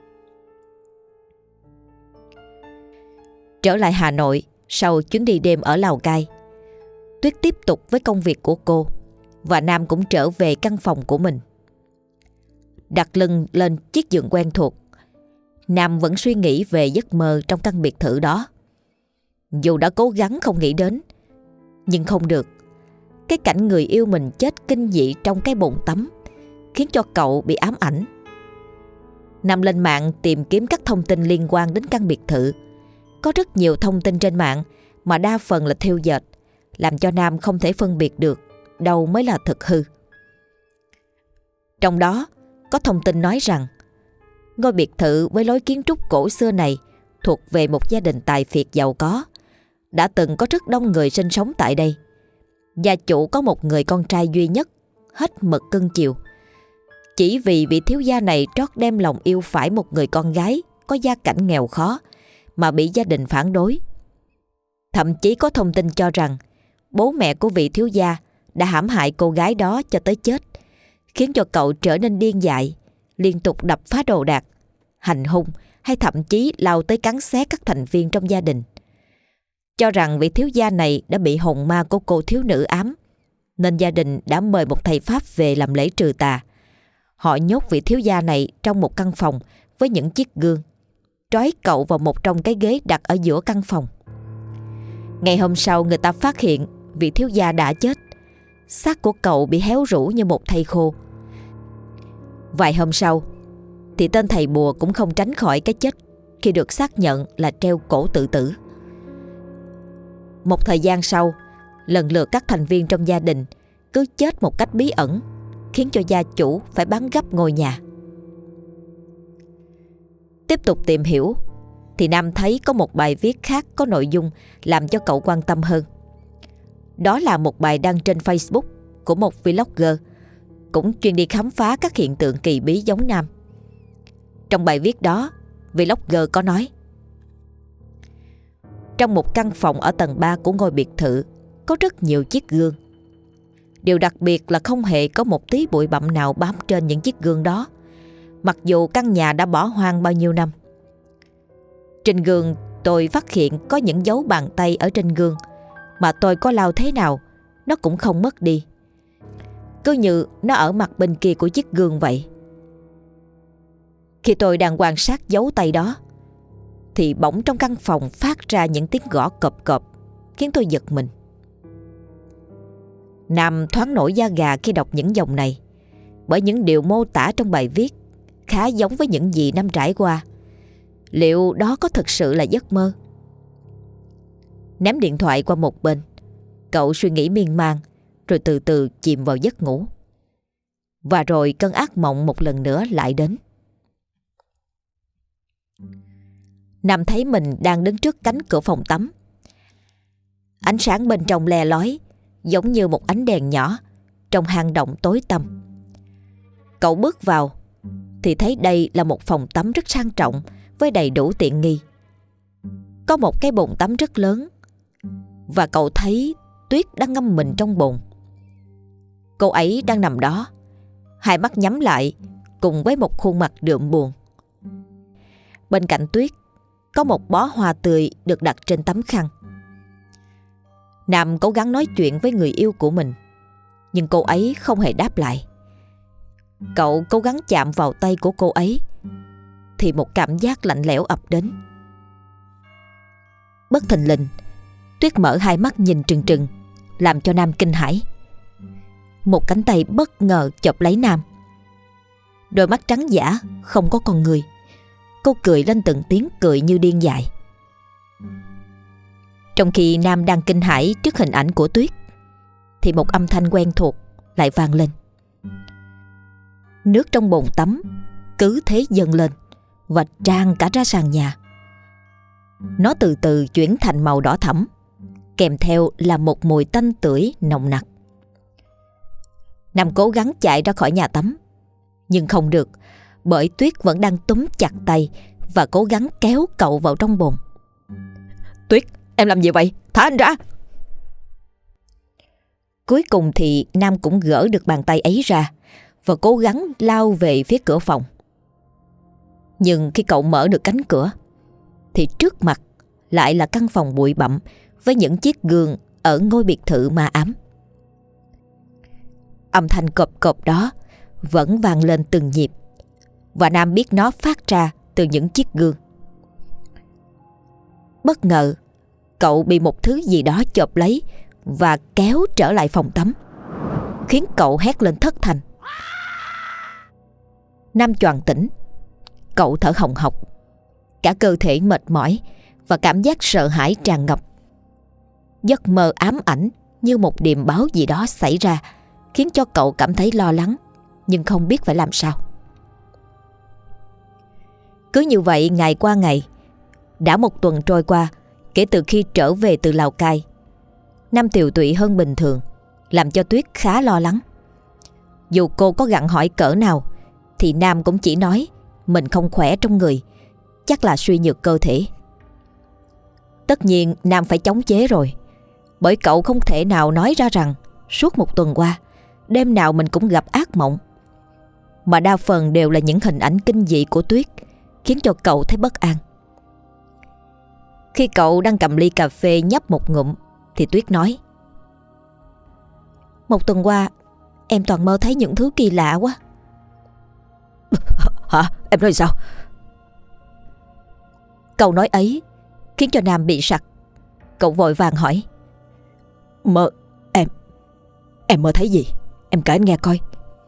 Trở lại Hà Nội sau chuyến đi đêm ở Lào Cai, Tuyết tiếp tục với công việc của cô và Nam cũng trở về căn phòng của mình. Đặt lưng lên chiếc giường quen thuộc, Nam vẫn suy nghĩ về giấc mơ trong căn biệt thự đó. Dù đã cố gắng không nghĩ đến, nhưng không được. Cái cảnh người yêu mình chết kinh dị trong cái bồn tắm khiến cho cậu bị ám ảnh. Nam lên mạng tìm kiếm các thông tin liên quan đến căn biệt thự. Có rất nhiều thông tin trên mạng mà đa phần là thêu dệt, làm cho Nam không thể phân biệt được đâu mới là thực hư. Trong đó có thông tin nói rằng ngôi biệt thự với lối kiến trúc cổ xưa này thuộc về một gia đình tài phiệt giàu có, đã từng có rất đông người sinh sống tại đây. Gia chủ có một người con trai duy nhất, hết mực cưng chiều. Chỉ vì vị thiếu gia này trót đem lòng yêu phải một người con gái có gia cảnh nghèo khó mà bị gia đình phản đối. Thậm chí có thông tin cho rằng bố mẹ của vị thiếu gia đã hãm hại cô gái đó cho tới chết, khiến cho cậu trở nên điên dại, liên tục đập phá đồ đạc, hành hung hay thậm chí lao tới cắn xé các thành viên trong gia đình. Cho rằng vị thiếu gia này đã bị hồn ma của cô thiếu nữ ám, nên gia đình đã mời một thầy pháp về làm lễ trừ tà. Họ nhốt vị thiếu gia này trong một căn phòng với những chiếc gương, trói cậu vào một trong cái ghế đặt ở giữa căn phòng. Ngày hôm sau, người ta phát hiện vị thiếu gia đã chết. Xác của cậu bị héo rũ như một thây khô. Vài hôm sau thì tên thầy bùa cũng không tránh khỏi cái chết khi được xác nhận là treo cổ tự tử. Một thời gian sau, lần lượt các thành viên trong gia đình cứ chết một cách bí ẩn, khiến cho gia chủ phải bán gấp ngôi nhà. Tiếp tục tìm hiểu thì Nam thấy có một bài viết khác có nội dung làm cho cậu quan tâm hơn. Đó là một bài đăng trên Facebook của một vlogger cũng chuyên đi khám phá các hiện tượng kỳ bí giống Nam. Trong bài viết đó, vlogger có nói: trong một căn phòng ở tầng 3 của ngôi biệt thự có rất nhiều chiếc gương. Điều đặc biệt là không hề có một tí bụi bặm nào bám trên những chiếc gương đó, mặc dù căn nhà đã bỏ hoang bao nhiêu năm. Trên gương tôi phát hiện có những dấu bàn tay ở trên gương, mà tôi có lau thế nào nó cũng không mất đi, cứ như nó ở mặt bên kia của chiếc gương vậy. Khi tôi đang quan sát dấu tay đó thì bỗng trong căn phòng phát ra những tiếng gõ cộp cộp, khiến tôi giật mình. Nam thoáng nổi da gà khi đọc những dòng này, bởi những điều mô tả trong bài viết khá giống với những gì Nam trải qua. Liệu đó có thực sự là giấc mơ? Ném điện thoại qua một bên, cậu suy nghĩ miên man, rồi từ từ chìm vào giấc ngủ. Và rồi cơn ác mộng một lần nữa lại đến. Nam thấy mình đang đứng trước cánh cửa phòng tắm. Ánh sáng bên trong le lói, giống như một ánh đèn nhỏ trong hang động tối tăm. Cậu bước vào thì thấy đây là một phòng tắm rất sang trọng với đầy đủ tiện nghi. Có một cái bồn tắm rất lớn, và cậu thấy Tuyết đang ngâm mình trong bồn. Cô ấy đang nằm đó, hai mắt nhắm lại, cùng với một khuôn mặt đượm buồn. Bên cạnh Tuyết có một bó hoa tươi được đặt trên tấm khăn. Nam cố gắng nói chuyện với người yêu của mình, nhưng cô ấy không hề đáp lại. Cậu cố gắng chạm vào tay của cô ấy thì một cảm giác lạnh lẽo ập đến. Bất thình lình, Tuyết mở hai mắt nhìn trừng trừng, làm cho Nam kinh hãi. Một cánh tay bất ngờ chộp lấy Nam. Đôi mắt trắng dã, không có con người. Cô cười lên từng tiếng cười như điên dại. Trong khi Nam đang kinh hãi trước hình ảnh của Tuyết thì một âm thanh quen thuộc lại vang lên. Nước trong bồn tắm cứ thế dâng lên và tràn cả ra sàn nhà. Nó từ từ chuyển thành màu đỏ thẫm, kèm theo là một mùi tanh tưởi nồng nặc. Nam cố gắng chạy ra khỏi nhà tắm, nhưng không được, bởi Tuyết vẫn đang túm chặt tay và cố gắng kéo cậu vào trong bồn. Tuyết, em làm gì vậy? Thả anh ra! Cuối cùng thì Nam cũng gỡ được bàn tay ấy ra và cố gắng lao về phía cửa phòng. Nhưng khi cậu mở được cánh cửa thì trước mặt lại là căn phòng bụi bặm với những chiếc gương ở ngôi biệt thự ma ám. Âm thanh cộp cộp đó vẫn vang lên từng nhịp, và Nam biết nó phát ra từ những chiếc gương. Bất ngờ, cậu bị một thứ gì đó chộp lấy và kéo trở lại phòng tắm, khiến cậu hét lên thất thanh. Nam choàng tỉnh. Cậu thở hồng hộc, cả cơ thể mệt mỏi và cảm giác sợ hãi tràn ngập. Giấc mơ ám ảnh như một điềm báo gì đó xảy ra, khiến cho cậu cảm thấy lo lắng, nhưng không biết phải làm sao. Cứ như vậy ngày qua ngày. Đã một tuần trôi qua kể từ khi trở về từ Lào Cai. Nam tiều tụy hơn bình thường, làm cho Tuyết khá lo lắng. Dù cô có gặng hỏi cỡ nào thì Nam cũng chỉ nói mình không khỏe trong người, chắc là suy nhược cơ thể. Tất nhiên Nam phải chống chế rồi, bởi cậu không thể nào nói ra rằng suốt một tuần qua đêm nào mình cũng gặp ác mộng, mà đa phần đều là những hình ảnh kinh dị của Tuyết, khiến cho cậu thấy bất an. Khi cậu đang cầm ly cà phê nhấp một ngụm thì Tuyết nói: "Một tuần qua em toàn mơ thấy những thứ kỳ lạ quá." Hả? Em nói sao? Câu nói ấy khiến cho Nam bị sặc. Cậu vội vàng hỏi: Mơ... Em mơ thấy gì? Em kể anh nghe coi.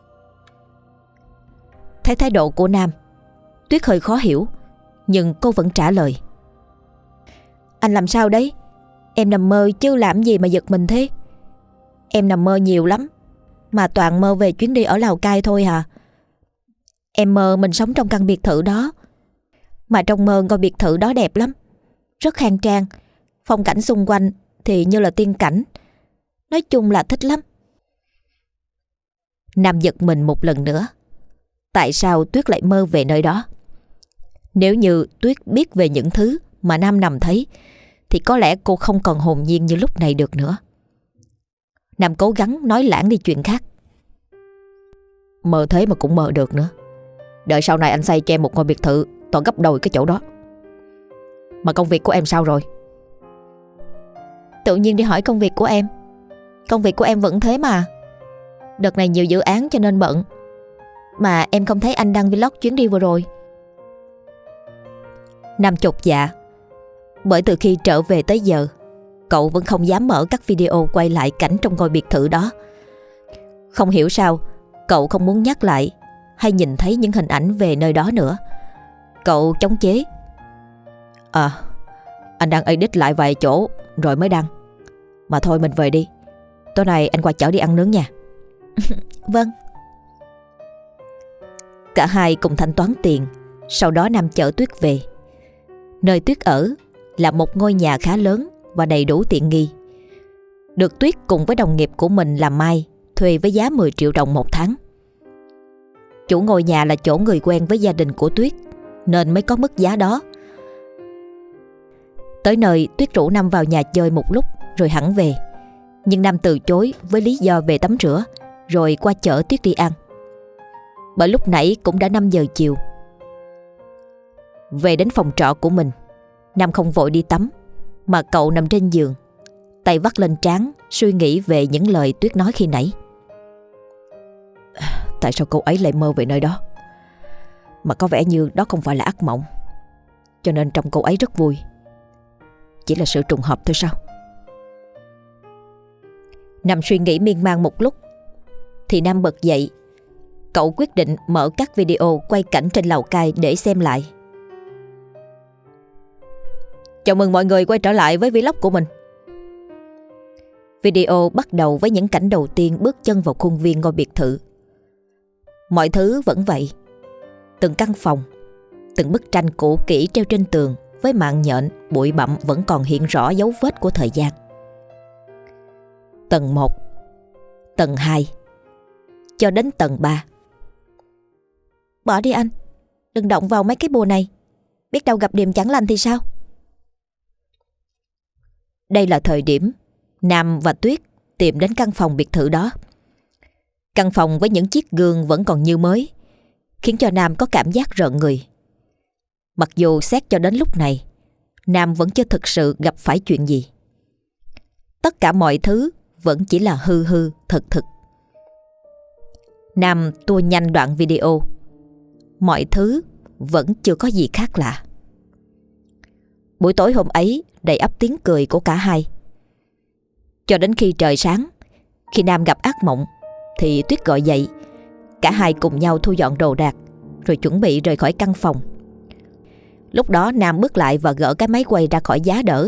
Thấy thái độ của Nam, Tuyết hơi khó hiểu, nhưng cô vẫn trả lời: "Anh làm sao đấy? Em nằm mơ chứ làm gì mà giật mình thế? Em nằm mơ nhiều lắm, mà toàn mơ về chuyến đi ở Lào Cai thôi à. Em mơ mình sống trong căn biệt thự đó, mà trong mơ ngôi biệt thự đó đẹp lắm, rất khang trang, phong cảnh xung quanh thì như là tiên cảnh. Nói chung là thích lắm." Nam giật mình một lần nữa. Tại sao Tuyết lại mơ về nơi đó? Nếu như Tuyết biết về những thứ mà Nam nằm thấy thì có lẽ cô không còn hồn nhiên như lúc này được nữa. Nam cố gắng nói lãng đi chuyện khác: Mơ thế mà cũng mơ được nữa. Đợi sau này anh xây cho em một ngôi biệt thự toàn gấp đôi cái chỗ đó. Mà công việc của em sao rồi? Tự nhiên đi hỏi công việc của em. Công việc của em vẫn thế mà. Đợt này nhiều dự án cho nên bận. Mà em không thấy anh đăng vlog chuyến đi vừa rồi. Nam chột dạ, bởi từ khi trở về tới giờ cậu vẫn không dám mở các video quay lại cảnh trong ngôi biệt thự đó. Không hiểu sao cậu không muốn nhắc lại hay nhìn thấy những hình ảnh về nơi đó nữa. Cậu chống chế: Anh đang edit lại vài chỗ rồi mới đăng. Mà thôi mình về đi. Tối nay anh qua chở đi ăn nướng nha. Vâng. Cả hai cùng thanh toán tiền. Sau đó Nam chở Tuyết về. Nơi Tuyết ở là một ngôi nhà khá lớn và đầy đủ tiện nghi, được Tuyết cùng với đồng nghiệp của mình là Mai thuê với giá 10 triệu đồng một tháng. Chủ ngôi nhà là chỗ người quen với gia đình của Tuyết nên mới có mức giá đó. Tới nơi, Tuyết rủ Nam vào nhà chơi một lúc rồi hẳn về. Nhưng Nam từ chối với lý do về tắm rửa rồi qua chở Tuyết đi ăn. Bởi lúc nãy cũng đã 5 giờ chiều. Về đến phòng trọ của mình, Nam không vội đi tắm, mà cậu nằm trên giường, tay vắt lên trán, suy nghĩ về những lời Tuyết nói khi nãy. Tại sao cô ấy lại mơ về nơi đó? Mà có vẻ như đó không phải là ác mộng, cho nên trông cô ấy rất vui. Chỉ là sự trùng hợp thôi sao? Nằm suy nghĩ miên man một lúc thì Nam bật dậy. Cậu quyết định mở các video quay cảnh trên Lào Cai để xem lại. Chào mừng mọi người quay trở lại với vlog của mình. Video bắt đầu với những cảnh đầu tiên bước chân vào khuôn viên ngôi biệt thự. Mọi thứ vẫn vậy. Từng căn phòng, từng bức tranh cũ kỹ treo trên tường với mạng nhện, bụi bặm vẫn còn hiện rõ dấu vết của thời gian. Tầng 1, tầng 2, cho đến tầng 3. Bỏ đi anh, đừng động vào mấy cái bùa này, biết đâu gặp điểm chẳng lành thì sao? Đây là thời điểm Nam và Tuyết tìm đến căn phòng biệt thự đó. Căn phòng với những chiếc gương vẫn còn như mới, khiến cho Nam có cảm giác rợn người. Mặc dù xét cho đến lúc này, Nam vẫn chưa thực sự gặp phải chuyện gì. Tất cả mọi thứ vẫn chỉ là hư hư thực thực. Nam tua nhanh đoạn video. Mọi thứ vẫn chưa có gì khác lạ. Buổi tối hôm ấy đầy ắp tiếng cười của cả hai. Cho đến khi trời sáng, khi Nam gặp ác mộng thì Tuyết gọi dậy. Cả hai cùng nhau thu dọn đồ đạc rồi chuẩn bị rời khỏi căn phòng. Lúc đó Nam bước lại và gỡ cái máy quay ra khỏi giá đỡ.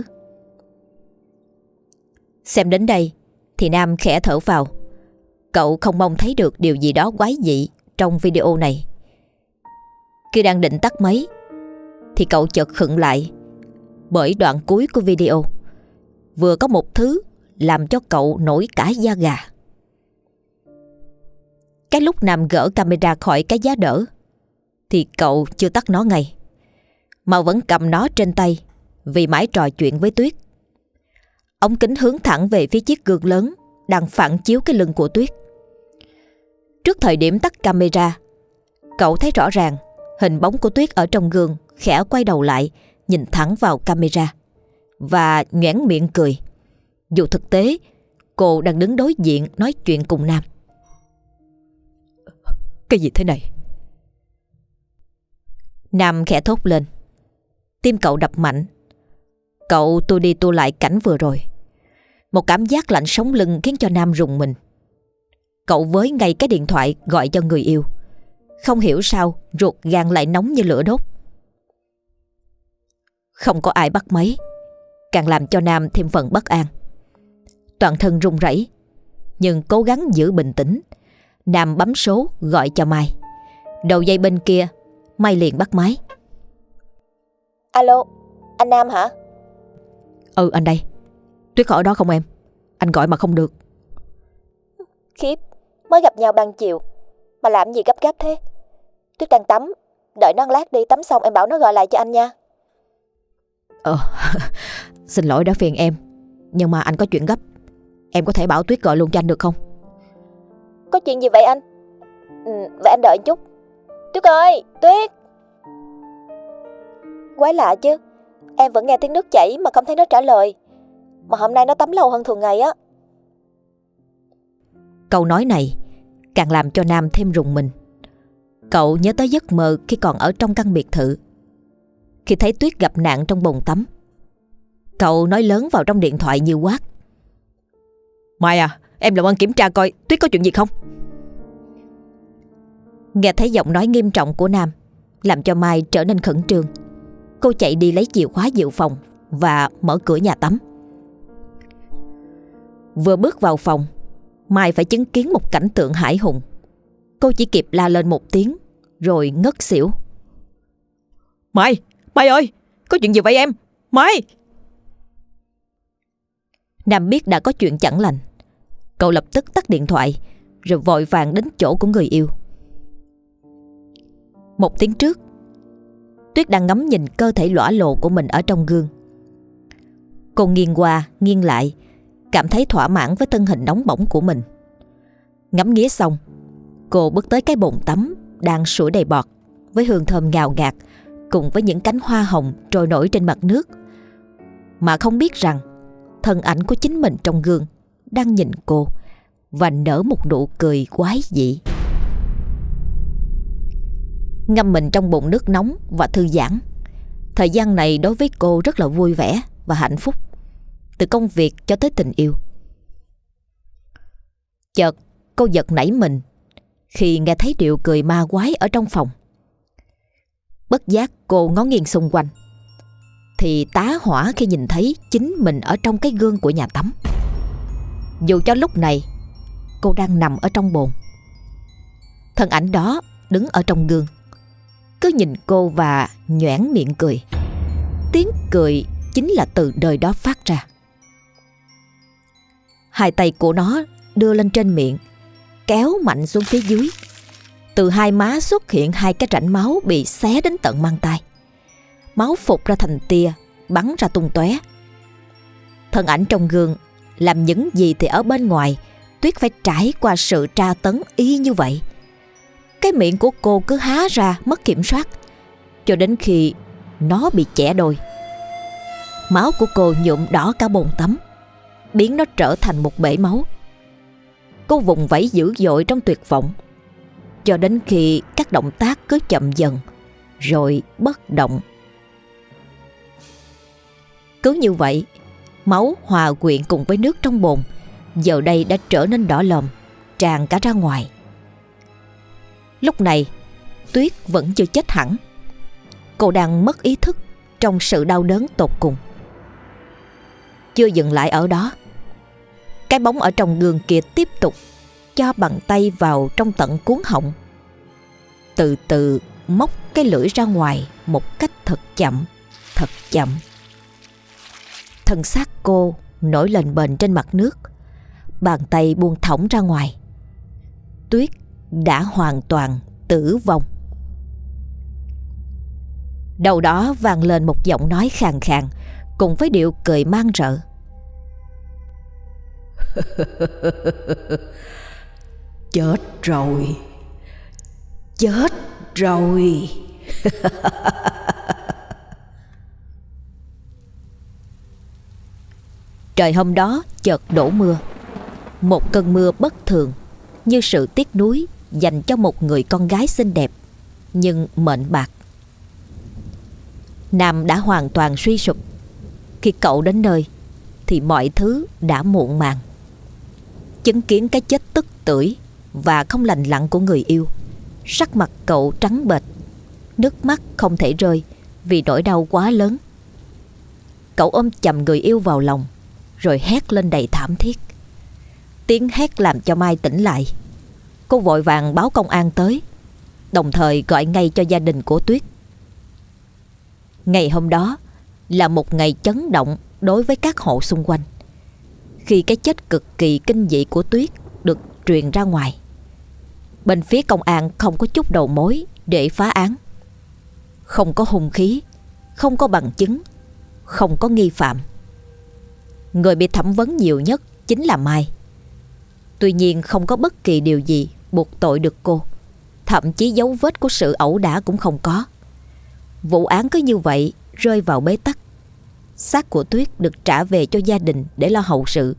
Xem đến đây thì Nam khẽ thở phào. Cậu không mong thấy được điều gì đó quái dị trong video này. Khi đang định tắt máy thì cậu chợt khựng lại, bởi đoạn cuối của video vừa có một thứ làm cho cậu nổi cả da gà. Cái lúc Nam gỡ camera khỏi cái giá đỡ thì cậu chưa tắt nó ngay, mà vẫn cầm nó trên tay vì mãi trò chuyện với Tuyết. Ống kính hướng thẳng về phía chiếc gương lớn đang phản chiếu cái lưng của Tuyết. Trước thời điểm tắt camera, cậu thấy rõ ràng hình bóng của Tuyết ở trong gương khẽ quay đầu lại, nhìn thẳng vào camera và nhoẻn miệng cười, dù thực tế cô đang đứng đối diện nói chuyện cùng Nam. Cái gì thế này? Nam khẽ thốt lên. Tim cậu đập mạnh. Cậu tua đi tua lại cảnh vừa rồi. Một cảm giác lạnh sống lưng khiến cho Nam rùng mình. Cậu với ngay cái điện thoại gọi cho người yêu. Không hiểu sao ruột gan lại nóng như lửa đốt. Không có ai bắt máy, càng làm cho Nam thêm phần bất an. Toàn thân run rẩy, nhưng cố gắng giữ bình tĩnh, Nam bấm số gọi cho Mai. Đầu dây bên kia, Mai liền bắt máy. Alo, anh Nam hả? Ừ, anh đây. Tuyết có ở đó không em? Anh gọi mà không được. Khiếp, mới gặp nhau ban chiều mà làm gì gấp gáp thế? Tuyết đang tắm, đợi nó lát đi, tắm xong em bảo nó gọi lại cho anh nha. Xin lỗi đã phiền em, nhưng mà anh có chuyện gấp. Em có thể bảo Tuyết gọi luôn cho anh được không? Có chuyện gì vậy anh? Vậy anh đợi chút. Tuyết ơi, Tuyết! Quái lạ chứ, em vẫn nghe tiếng nước chảy mà không thấy nó trả lời. Mà hôm nay nó tắm lâu hơn thường ngày á. Câu nói này càng làm cho Nam thêm rùng mình. Cậu nhớ tới giấc mơ khi còn ở trong căn biệt thự, khi thấy Tuyết gặp nạn trong bồn tắm. Cậu nói lớn vào trong điện thoại như quát. Mai à, em làm ơn kiểm tra coi Tuyết có chuyện gì không. Nghe thấy giọng nói nghiêm trọng của Nam làm cho Mai trở nên khẩn trương. Cô chạy đi lấy chìa khóa dự phòng và mở cửa nhà tắm. Vừa bước vào phòng, Mai phải chứng kiến một cảnh tượng hãi hùng. Cô chỉ kịp la lên một tiếng rồi ngất xỉu. Mai, Mai ơi, có chuyện gì vậy em? Mai! Nam biết đã có chuyện chẳng lành. Cậu lập tức tắt điện thoại rồi vội vàng đến chỗ của người yêu. Một tiếng trước, Tuyết đang ngắm nhìn cơ thể lõa lồ của mình ở trong gương. Cô nghiêng qua nghiêng lại, cảm thấy thỏa mãn với thân hình nóng bỏng của mình. Ngắm nghía xong, cô bước tới cái bồn tắm đang sủi đầy bọt với hương thơm ngào ngạt, cùng với những cánh hoa hồng trôi nổi trên mặt nước, mà không biết rằng thân ảnh của chính mình trong gương đang nhìn cô và nở một nụ cười quái dị. Ngâm mình trong bồn nước nóng và thư giãn, thời gian này đối với cô rất là vui vẻ và hạnh phúc, từ công việc cho tới tình yêu. Chợt cô giật nảy mình khi nghe thấy điệu cười ma quái ở trong phòng. Bất giác cô ngó nghiêng xung quanh thì tá hỏa khi nhìn thấy chính mình ở trong cái gương của nhà tắm. Dù cho lúc này cô đang nằm ở trong bồn, thân ảnh đó đứng ở trong gương, cứ nhìn cô và nhoẻn miệng cười. Tiếng cười chính là từ đời đó phát ra. Hai tay của nó đưa lên trên miệng, kéo mạnh xuống phía dưới. Từ hai má xuất hiện hai cái rãnh máu bị xé đến tận mang tai. Máu phụt ra thành tia, bắn ra tung tóe. Thân ảnh trong gương làm những gì thì ở bên ngoài Tuyết phải trải qua sự tra tấn y như vậy. Cái miệng của cô cứ há ra mất kiểm soát, cho đến khi nó bị chẻ đôi. Máu của cô nhuộm đỏ cả bồn tắm, biến nó trở thành một bể máu. Cô vùng vẫy dữ dội trong tuyệt vọng, cho đến khi các động tác cứ chậm dần rồi bất động. Cứ như vậy, máu hòa quyện cùng với nước trong bồn giờ đây đã trở nên đỏ lòm, tràn cả ra ngoài. Lúc này Tuyết vẫn chưa chết hẳn. Cô đang mất ý thức trong sự đau đớn tột cùng. Chưa dừng lại ở đó, cái bóng ở trong gương kia tiếp tục cho bàn tay vào trong tận cuống họng, từ từ móc cái lưỡi ra ngoài một cách thật chậm, thật chậm. Thân xác cô nổi lên bềnh trên mặt nước, bàn tay buông thõng ra ngoài. Tuyết đã hoàn toàn tử vong. Đầu đó vang lên một giọng nói khàn khàn cùng với điệu cười man rợ. Chết rồi. Chết rồi. Trời hôm đó chợt đổ mưa. Một cơn mưa bất thường, như sự tiếc nuối dành cho một người con gái xinh đẹp nhưng mệnh bạc. Nam đã hoàn toàn suy sụp. Khi cậu đến nơi thì mọi thứ đã muộn màng. Chứng kiến cái chết tức tưởi và không lành lặn của người yêu, sắc mặt cậu trắng bệch, nước mắt không thể rơi vì nỗi đau quá lớn. Cậu ôm chầm người yêu vào lòng rồi hét lên đầy thảm thiết. Tiếng hét làm cho Mai tỉnh lại. Cô vội vàng báo công an tới, đồng thời gọi ngay cho gia đình của Tuyết. Ngày hôm đó là một ngày chấn động đối với các hộ xung quanh, khi cái chết cực kỳ kinh dị của Tuyết được truyền ra ngoài. Bên phía công an không có chút đầu mối để phá án. Không có hung khí, không có bằng chứng, không có nghi phạm. Người bị thẩm vấn nhiều nhất chính là Mai. Tuy nhiên không có bất kỳ điều gì buộc tội được cô. Thậm chí dấu vết của sự ẩu đả cũng không có. Vụ án cứ như vậy rơi vào bế tắc. Xác của Tuyết được trả về cho gia đình để lo hậu sự.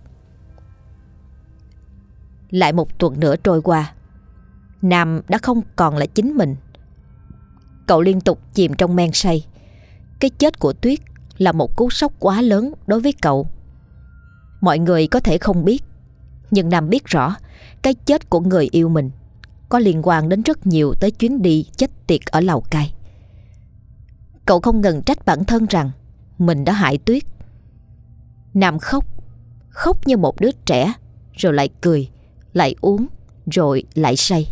Lại một tuần nữa trôi qua, Nam đã không còn là chính mình. Cậu liên tục chìm trong men say. Cái chết của Tuyết là một cú sốc quá lớn đối với cậu. Mọi người có thể không biết, nhưng Nam biết rõ cái chết của người yêu mình có liên quan đến rất nhiều tới chuyến đi chết tiệt ở Lào Cai. Cậu không ngừng trách bản thân rằng mình đã hại Tuyết. Nam khóc, khóc như một đứa trẻ, rồi lại cười, lại uống, rồi lại say.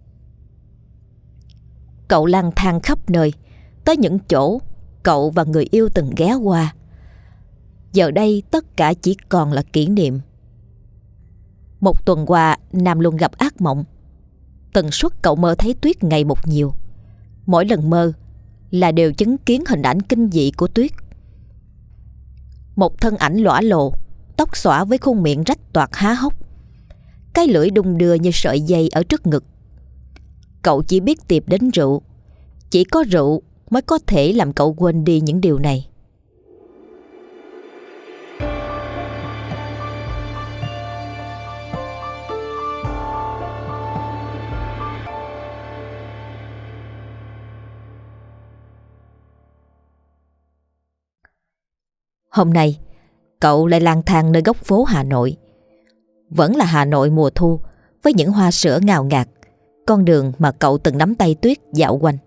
Cậu lang thang khắp nơi, tới những chỗ cậu và người yêu từng ghé qua. Giờ đây tất cả chỉ còn là kỷ niệm. Một tuần qua, Nam luôn gặp ác mộng. Tần suất cậu mơ thấy Tuyết ngày một nhiều. Mỗi lần mơ là đều chứng kiến hình ảnh kinh dị của Tuyết. Một thân ảnh lõa lồ, tóc xõa với khuôn miệng rách toạc há hốc, cái lưỡi đung đưa như sợi dây ở trước ngực. Cậu chỉ biết tìm đến rượu. Chỉ có rượu mới có thể làm cậu quên đi những điều này. Hôm nay, cậu lại lang thang nơi góc phố Hà Nội. Vẫn là Hà Nội mùa thu, với những hoa sữa ngào ngạt, con đường mà cậu từng nắm tay Tuyết dạo quanh.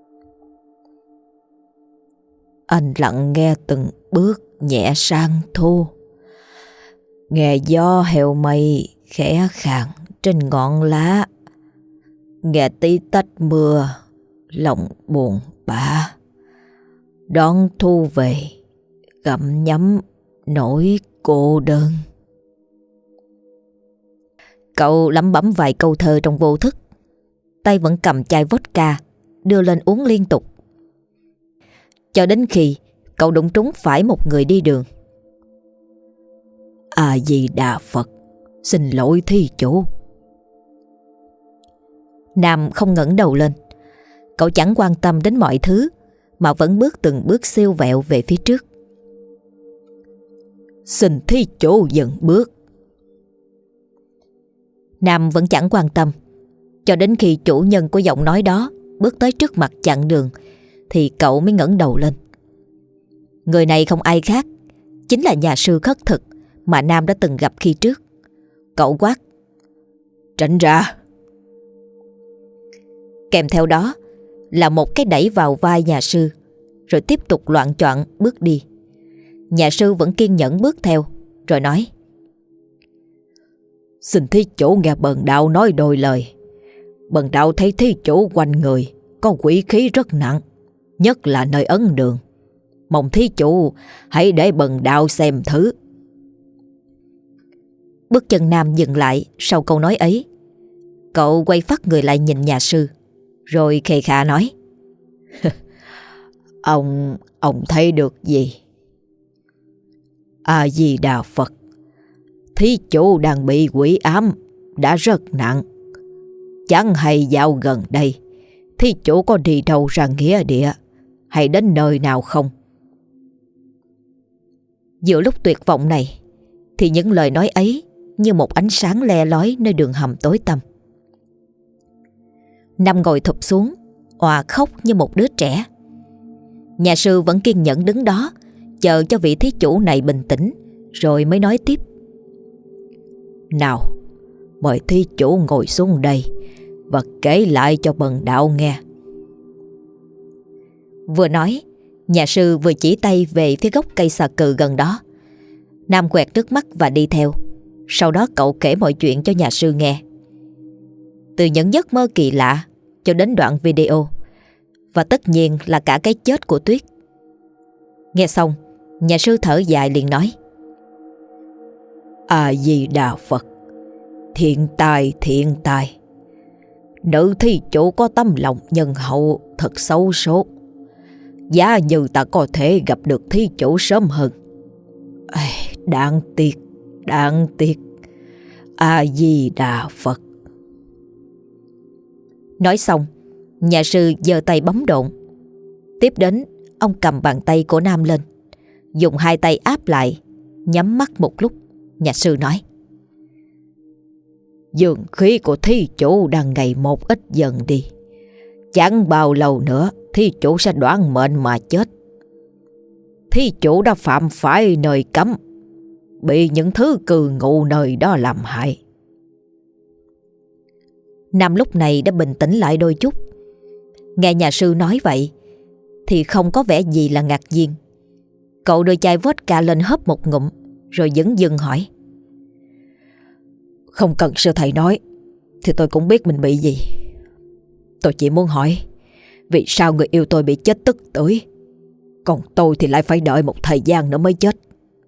Anh lặng nghe từng bước nhẹ sang thu, nghe gió heo mây khẽ khàng trên ngọn lá, nghe tí tách mưa lòng buồn bã, đón thu về gặm nhấm nỗi cô đơn. Cậu lẩm bẩm vài câu thơ trong vô thức, tay vẫn cầm chai vodka đưa lên uống liên tục, cho đến khi cậu đụng trúng phải một người đi đường. A Di Đà Phật, xin lỗi thí chủ. Nam không ngẩng đầu lên. Cậu chẳng quan tâm đến mọi thứ mà vẫn bước từng bước siêu vẹo về phía trước. Xin thí chủ dừng bước. Nam vẫn chẳng quan tâm, cho đến khi chủ nhân của giọng nói đó bước tới trước mặt chặn đường thì cậu mới ngẩng đầu lên. Người này không ai khác, chính là nhà sư khất thực mà Nam đã từng gặp khi trước. Cậu quát: tránh ra. Kèm theo đó là một cái đẩy vào vai nhà sư, rồi tiếp tục loạng choạng bước đi. Nhà sư vẫn kiên nhẫn bước theo, rồi nói: xin thí chủ nghe bần đạo nói đôi lời. Bần đạo thấy thí chủ quanh người có quỷ khí rất nặng, nhất là nơi ấn đường. Mong thí chủ hãy để bần đạo xem thử. Bước chân Nam dừng lại sau câu nói ấy. Cậu quay phắt người lại nhìn nhà sư, rồi khề khà nói: Ông thấy được gì? A Di Đà Phật, thí chủ đang bị quỷ ám, đã rất nặng. Chẳng hay dạo gần đây thí chủ có đi đâu ra nghĩa địa hay đến nơi nào không? Giữa lúc tuyệt vọng này thì những lời nói ấy như một ánh sáng le lói nơi đường hầm tối tăm. Nam ngồi thụp xuống, òa khóc như một đứa trẻ. Nhà sư vẫn kiên nhẫn đứng đó, chờ cho vị thí chủ này bình tĩnh, rồi mới nói tiếp. Nào, mời thí chủ ngồi xuống đây và kể lại cho bần đạo nghe. Vừa nói, nhà sư vừa chỉ tay về phía gốc cây xà cừ gần đó. Nam quẹt nước mắt và đi theo. Sau đó cậu kể mọi chuyện cho nhà sư nghe, từ những giấc mơ kỳ lạ cho đến đoạn video, và tất nhiên là cả cái chết của Tuyết. Nghe xong, nhà sư thở dài liền nói. A Di Đà Phật, thiện tài. Nữ thí chủ có tấm lòng nhân hậu thật xấu số. Giá như ta có thể gặp được thí chủ sớm hơn. Đáng tiếc. A Di Đà Phật. Nói xong, nhà sư giơ tay bấm độn. Tiếp đến, ông cầm bàn tay của Nam lên, dùng hai tay áp lại, nhắm mắt một lúc. Nhà sư nói. Dương khí của thí chủ đang ngày một ít dần đi. Chẳng bao lâu nữa thí chủ sẽ đoán mệnh mà chết. Thí chủ đã phạm phải nơi cấm, bị những thứ cư ngụ nơi đó làm hại. Nam lúc này đã bình tĩnh lại đôi chút. Nghe nhà sư nói vậy thì không có vẻ gì là ngạc nhiên. Cậu đưa chai vodka lên hớp một ngụm, rồi dửng dưng hỏi. Không cần sư thầy nói thì tôi cũng biết mình bị gì. Tôi chỉ muốn hỏi, vì sao người yêu tôi bị chết tức tưởi, còn tôi thì lại phải đợi một thời gian nữa mới chết?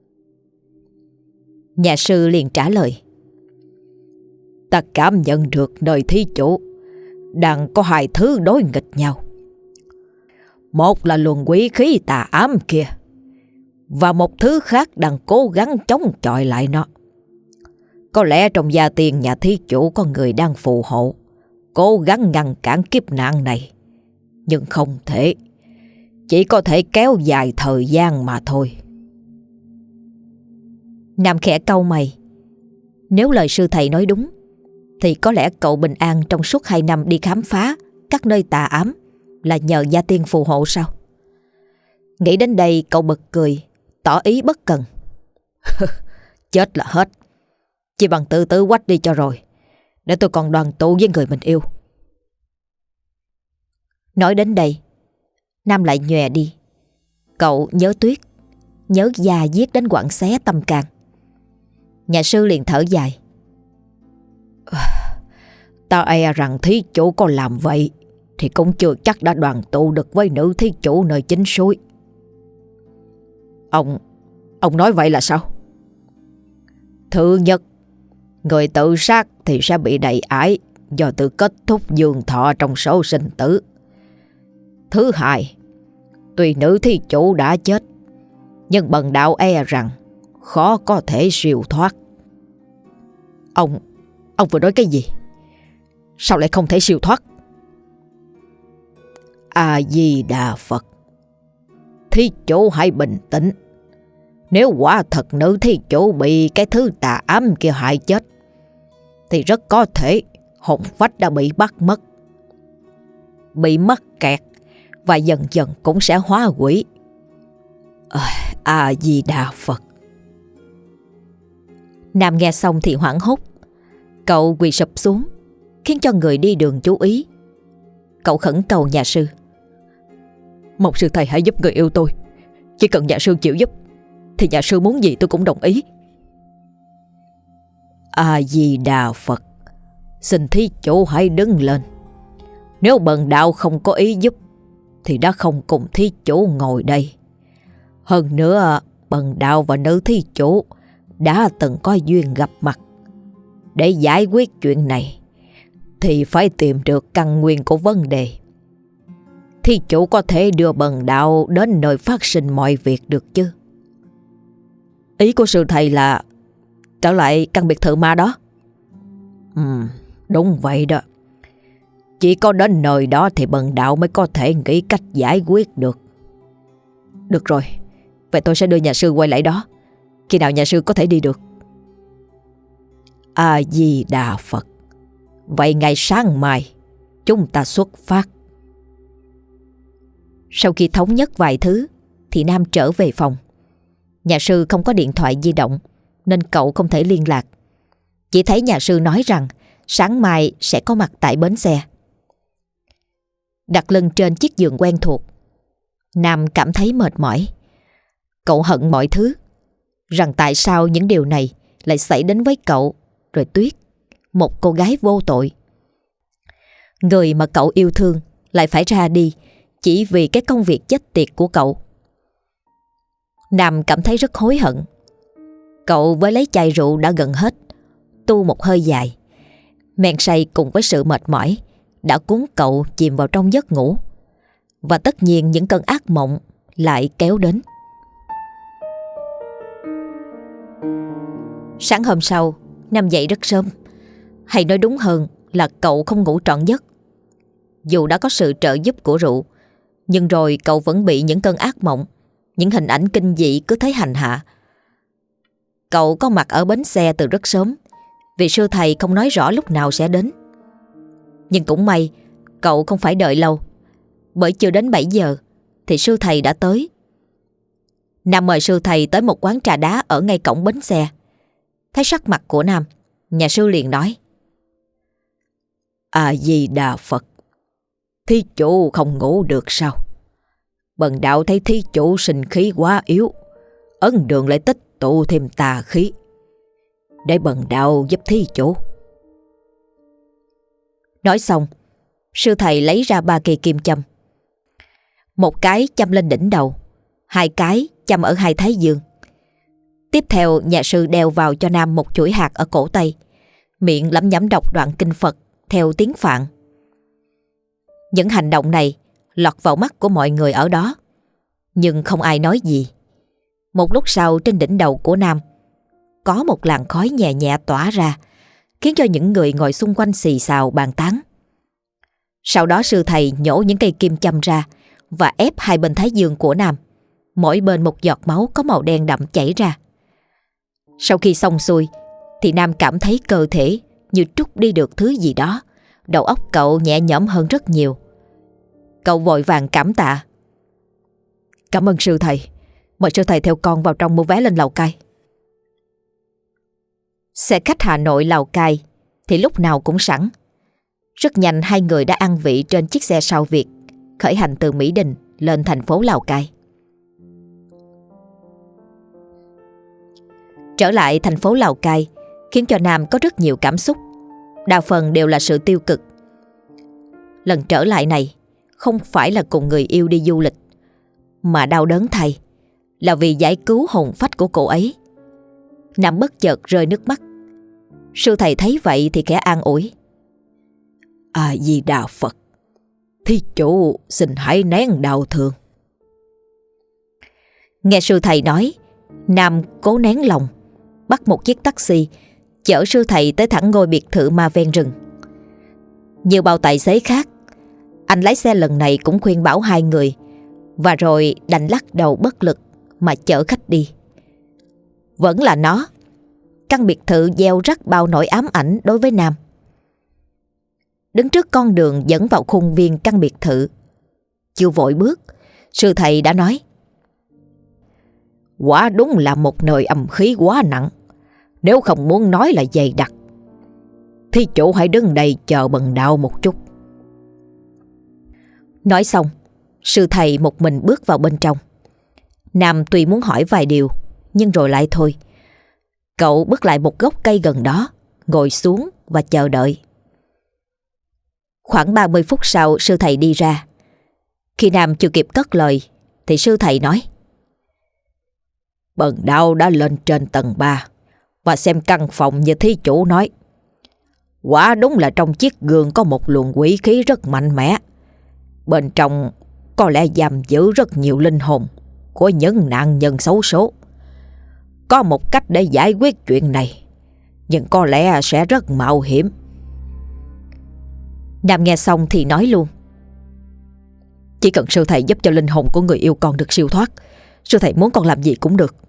Nhà sư liền trả lời. Ta cảm nhận được nơi thí chủ đang có hai thứ đối nghịch nhau. Một là luồng quỷ khí tà ám kia, và một thứ khác đang cố gắng chống chọi lại nó. Có lẽ trong gia tiền nhà thí chủ có người đang phù hộ, cố gắng ngăn cản kiếp nạn này, nhưng không thể. Chỉ có thể kéo dài thời gian mà thôi. Nam khẽ cau mày. Nếu lời sư thầy nói đúng thì có lẽ cậu bình an trong suốt 2 năm đi khám phá các nơi tà ám là nhờ gia tiên phù hộ sao? Nghĩ đến đây cậu bật cười, tỏ ý bất cần. Chết là hết, chỉ bằng tự tử quách đi cho rồi, để tôi còn đoàn tụ với người mình yêu. Nói đến đây, Nam lại nhòe đi. Cậu nhớ Tuyết, nhớ già giết đến quặn xé tâm can. Nhà sư liền thở dài. Ta e rằng thí chủ có làm vậy thì cũng chưa chắc đã đoàn tụ được với nữ thí chủ nơi chính suối. Ông nói vậy là sao? Thứ nhất, người tự sát thì sẽ bị đầy ải do tự kết thúc dương thọ trong số sinh tử. Thứ hai, tuy nữ thí chủ đã chết, nhưng bần đạo e rằng khó có thể siêu thoát. Ông vừa nói cái gì? Sao lại không thể siêu thoát? A Di Đà Phật, thí chủ hãy bình tĩnh. Nếu quả thật nữ thí chủ bị cái thứ tà ám kia hại chết thì rất có thể hồn phách đã bị bắt mất, bị mắc kẹt và dần dần cũng sẽ hóa quỷ. A Di Đà Phật. Nam nghe xong thì hoảng hốt. Cậu quỳ sụp xuống, khiến cho người đi đường chú ý. Cậu khẩn cầu nhà sư. Mong sư thầy hãy giúp người yêu tôi. Chỉ cần nhà sư chịu giúp thì nhà sư muốn gì tôi cũng đồng ý. A Di Đà Phật, xin thí chủ hãy đứng lên. Nếu bần đạo không có ý giúp thì đã không cùng thí chủ ngồi đây. Hơn nữa, bần đạo và nữ thí chủ đã từng có duyên gặp mặt. Để giải quyết chuyện này thì phải tìm được căn nguyên của vấn đề. Thí chủ có thể đưa bần đạo đến nơi phát sinh mọi việc được chứ? Ý của sư thầy là trở lại căn biệt thự ma đó. Đúng vậy đó. Chỉ có đến nơi đó thì bần đạo mới có thể nghĩ cách giải quyết được. Được rồi, vậy tôi sẽ đưa nhà sư quay lại đó. Khi nào nhà sư có thể đi được? A Di Đà Phật. Vậy ngày sáng mai chúng ta xuất phát. Sau khi thống nhất vài thứ thì Nam trở về phòng. Nhà sư không có điện thoại di động nên cậu không thể liên lạc. Chỉ thấy nhà sư nói rằng sáng mai sẽ có mặt tại bến xe. Đặt lưng trên chiếc giường quen thuộc, Nam cảm thấy mệt mỏi. Cậu hận mọi thứ, rằng tại sao những điều này lại xảy đến với cậu, rồi Tuyết, một cô gái vô tội. Người mà cậu yêu thương lại phải ra đi chỉ vì cái công việc chết tiệt của cậu. Nam cảm thấy rất hối hận. Cậu với lấy chai rượu đã gần hết, tu một hơi dài. Men say cùng với sự mệt mỏi đã cuốn cậu chìm vào trong giấc ngủ. Và tất nhiên những cơn ác mộng lại kéo đến. Sáng hôm sau, Nam dậy rất sớm. Hay nói đúng hơn là cậu không ngủ trọn giấc. Dù đã có sự trợ giúp của rượu, nhưng rồi cậu vẫn bị những cơn ác mộng, những hình ảnh kinh dị cứ thế hành hạ. Cậu có mặt ở bến xe từ rất sớm, vì sư thầy không nói rõ lúc nào sẽ đến. Nhưng cũng may cậu không phải đợi lâu, bởi chưa đến 7 giờ thì sư thầy đã tới. Nam mời sư thầy tới một quán trà đá ở ngay cổng bến xe. Thấy sắc mặt của Nam, nhà sư liền nói: A Di Đà Phật. Thí chủ không ngủ được sao? Bần đạo thấy thí chủ sinh khí quá yếu, ấn đường lại tích tụ thêm tà khí. Để bần đạo giúp thí chủ. Nói xong, sư thầy lấy ra 3 cây kim châm. Một cái châm lên đỉnh đầu, 2 cái châm ở hai thái dương. Tiếp theo nhà sư đeo vào cho Nam một chuỗi hạt ở cổ tay, miệng lẩm nhẩm đọc đoạn kinh Phật theo tiếng Phạn. Những hành động này lọt vào mắt của mọi người ở đó, nhưng không ai nói gì. Một lúc sau, trên đỉnh đầu của Nam có một làn khói nhẹ nhẹ tỏa ra, khiến cho những người ngồi xung quanh xì xào bàn tán. Sau đó sư thầy nhổ những cây kim châm ra và ép hai bên thái dương của Nam, mỗi bên một giọt máu có màu đen đậm chảy ra. Sau khi xong xuôi thì Nam cảm thấy cơ thể như trút đi được thứ gì đó. Đầu óc cậu nhẹ nhõm hơn rất nhiều. Cậu vội vàng cảm tạ: Cảm ơn sư thầy. Mời sư thầy theo con vào trong mua vé lên Lào Cai. Xe khách Hà Nội Lào Cai thì lúc nào cũng sẵn. Rất nhanh hai người đã ăn vị trên chiếc xe sao Việt, khởi hành từ Mỹ Đình lên thành phố Lào Cai. Trở lại thành phố Lào Cai khiến cho Nam có rất nhiều cảm xúc, đa phần đều là sự tiêu cực. Lần trở lại này không phải là cùng người yêu đi du lịch, mà đau đớn thay là vì giải cứu hồn phách của cô ấy. Nam bất chợt rơi nước mắt. Sư thầy thấy vậy thì khẽ an ủi: A Di Đà Phật. Thí chủ xin hãy nén đau thương. Nghe sư thầy nói, Nam cố nén lòng, bắt một chiếc taxi chở sư thầy tới thẳng ngôi biệt thự ma ven rừng. Như bao tài xế khác, anh lái xe lần này cũng khuyên bảo hai người, và rồi đành lắc đầu bất lực mà chở khách đi. Vẫn là nó, căn biệt thự gieo rắc bao nỗi ám ảnh đối với Nam. Đứng trước con đường dẫn vào khuôn viên căn biệt thự, chưa vội bước, sư thầy đã nói: Quả đúng là một nơi âm khí quá nặng, nếu không muốn nói là dày đặc. Thí chủ hãy đứng đây chờ bần đạo một chút. Nói xong, sư thầy một mình bước vào bên trong. Nam tuy muốn hỏi vài điều, nhưng rồi lại thôi. Cậu bước lại một gốc cây gần đó, ngồi xuống và chờ đợi. Khoảng 30 phút sau, sư thầy đi ra. Khi Nam chưa kịp cất lời thì sư thầy nói: Bần đạo đã lên trên tầng 3 và xem căn phòng như thí chủ nói. Quả đúng là trong chiếc gương có một luồng quỷ khí rất mạnh mẽ. Bên trong có lẽ giam giữ rất nhiều linh hồn của những nạn nhân xấu số. Có một cách để giải quyết chuyện này, nhưng có lẽ sẽ rất mạo hiểm. Nam nghe xong thì nói luôn: Chỉ cần sư thầy giúp cho linh hồn của người yêu con được siêu thoát, sư thầy muốn con làm gì cũng được.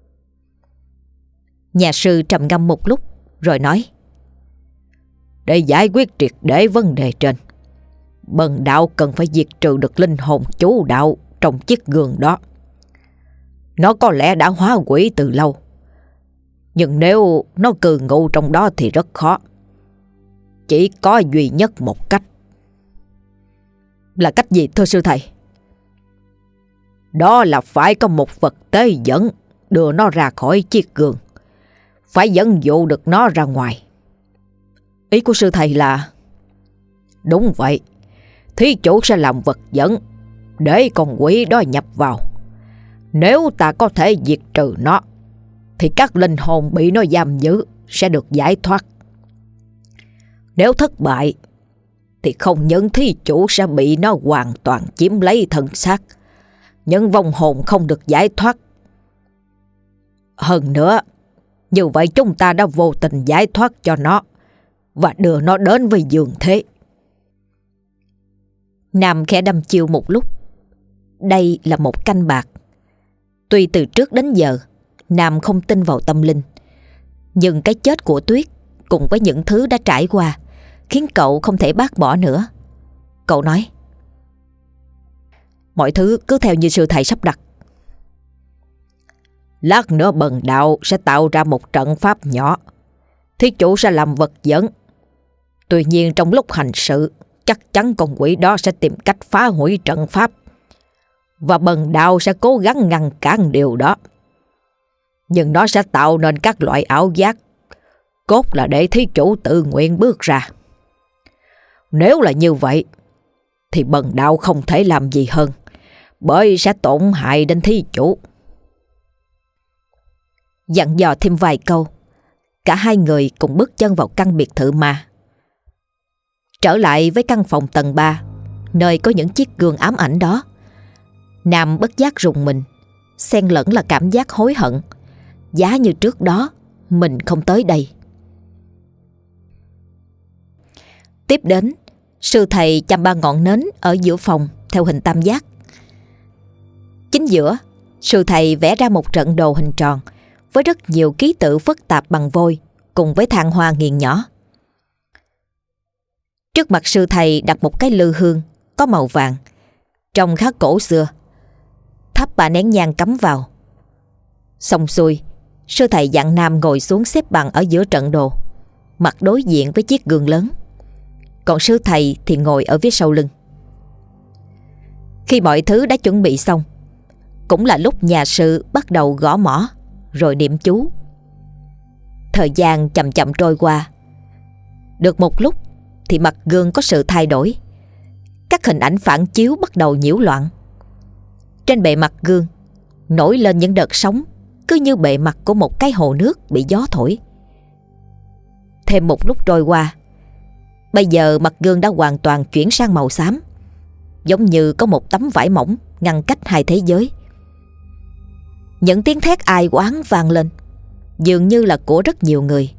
Nhà sư trầm ngâm một lúc rồi nói: Để giải quyết triệt để vấn đề trên, bần đạo cần phải diệt trừ được linh hồn chủ đạo trong chiếc gương đó. Nó có lẽ đã hóa quỷ từ lâu, nhưng nếu nó cư ngụ trong đó thì rất khó. Chỉ có duy nhất một cách. Là cách gì thưa sư thầy? Đó là phải có một vật tế dẫn đưa nó ra khỏi chiếc gương, phải dẫn dụ được nó ra ngoài. Ý của sư thầy là? Đúng vậy. Thí chủ sẽ làm vật dẫn để con quỷ đó nhập vào. Nếu ta có thể diệt trừ nó thì các linh hồn bị nó giam giữ sẽ được giải thoát. Nếu thất bại thì không những thí chủ sẽ bị nó hoàn toàn chiếm lấy thân xác, những vong hồn không được giải thoát. Hơn nữa, như vậy chúng ta đã vô tình giải thoát cho nó và đưa nó đến với dương thế. Nam khẽ đâm chiêu một lúc. Đây là một canh bạc. Tuy từ trước đến giờ Nam không tin vào tâm linh, nhưng cái chết của Tuyết cùng với những thứ đã trải qua khiến cậu không thể bác bỏ nữa. Cậu nói: Mọi thứ cứ theo như sư thầy sắp đặt. Lát nữa bần đạo sẽ tạo ra một trận pháp nhỏ, thí chủ sẽ làm vật dẫn. Tuy nhiên trong lúc hành sự, chắc chắn con quỷ đó sẽ tìm cách phá hủy trận pháp, và bần đạo sẽ cố gắng ngăn cản điều đó. Nhưng nó sẽ tạo nên các loại ảo giác, cốt là để thí chủ tự nguyện bước ra. Nếu là như vậy thì bần đạo không thể làm gì hơn, bởi sẽ tổn hại đến thí chủ. Dặn dò thêm vài câu, cả hai người cùng bước chân vào căn biệt thự ma. Trở lại với căn phòng tầng 3, nơi có những chiếc gương ám ảnh đó, Nam bất giác rùng mình, xen lẫn là cảm giác hối hận. Giá như trước đó mình không tới đây. Tiếp đến, sư thầy chăm 3 ngọn nến ở giữa phòng theo hình tam giác. Chính giữa, sư thầy vẽ ra một trận đồ hình tròn với rất nhiều ký tự phức tạp bằng vôi cùng với than hoa nghiền nhỏ. Trước mặt sư thầy đặt một cái lư hương có màu vàng, trông khá cổ xưa. Thắp 3 nén nhang cắm vào. Xong xuôi, sư thầy dặn Nam ngồi xuống xếp bằng ở giữa trận đồ, mặt đối diện với chiếc gương lớn. Còn sư thầy thì ngồi ở phía sau lưng. Khi mọi thứ đã chuẩn bị xong, cũng là lúc nhà sư bắt đầu gõ mõ rồi niệm chú. Thời gian chậm chậm trôi qua. Được một lúc thì mặt gương có sự thay đổi. Các hình ảnh phản chiếu bắt đầu nhiễu loạn. Trên bề mặt gương nổi lên những đợt sóng, cứ như bề mặt của một cái hồ nước bị gió thổi. Thêm một lúc trôi qua, bây giờ mặt gương đã hoàn toàn chuyển sang màu xám, giống như có một tấm vải mỏng ngăn cách hai thế giới. Những tiếng thét ai oán vang lên, dường như là của rất nhiều người.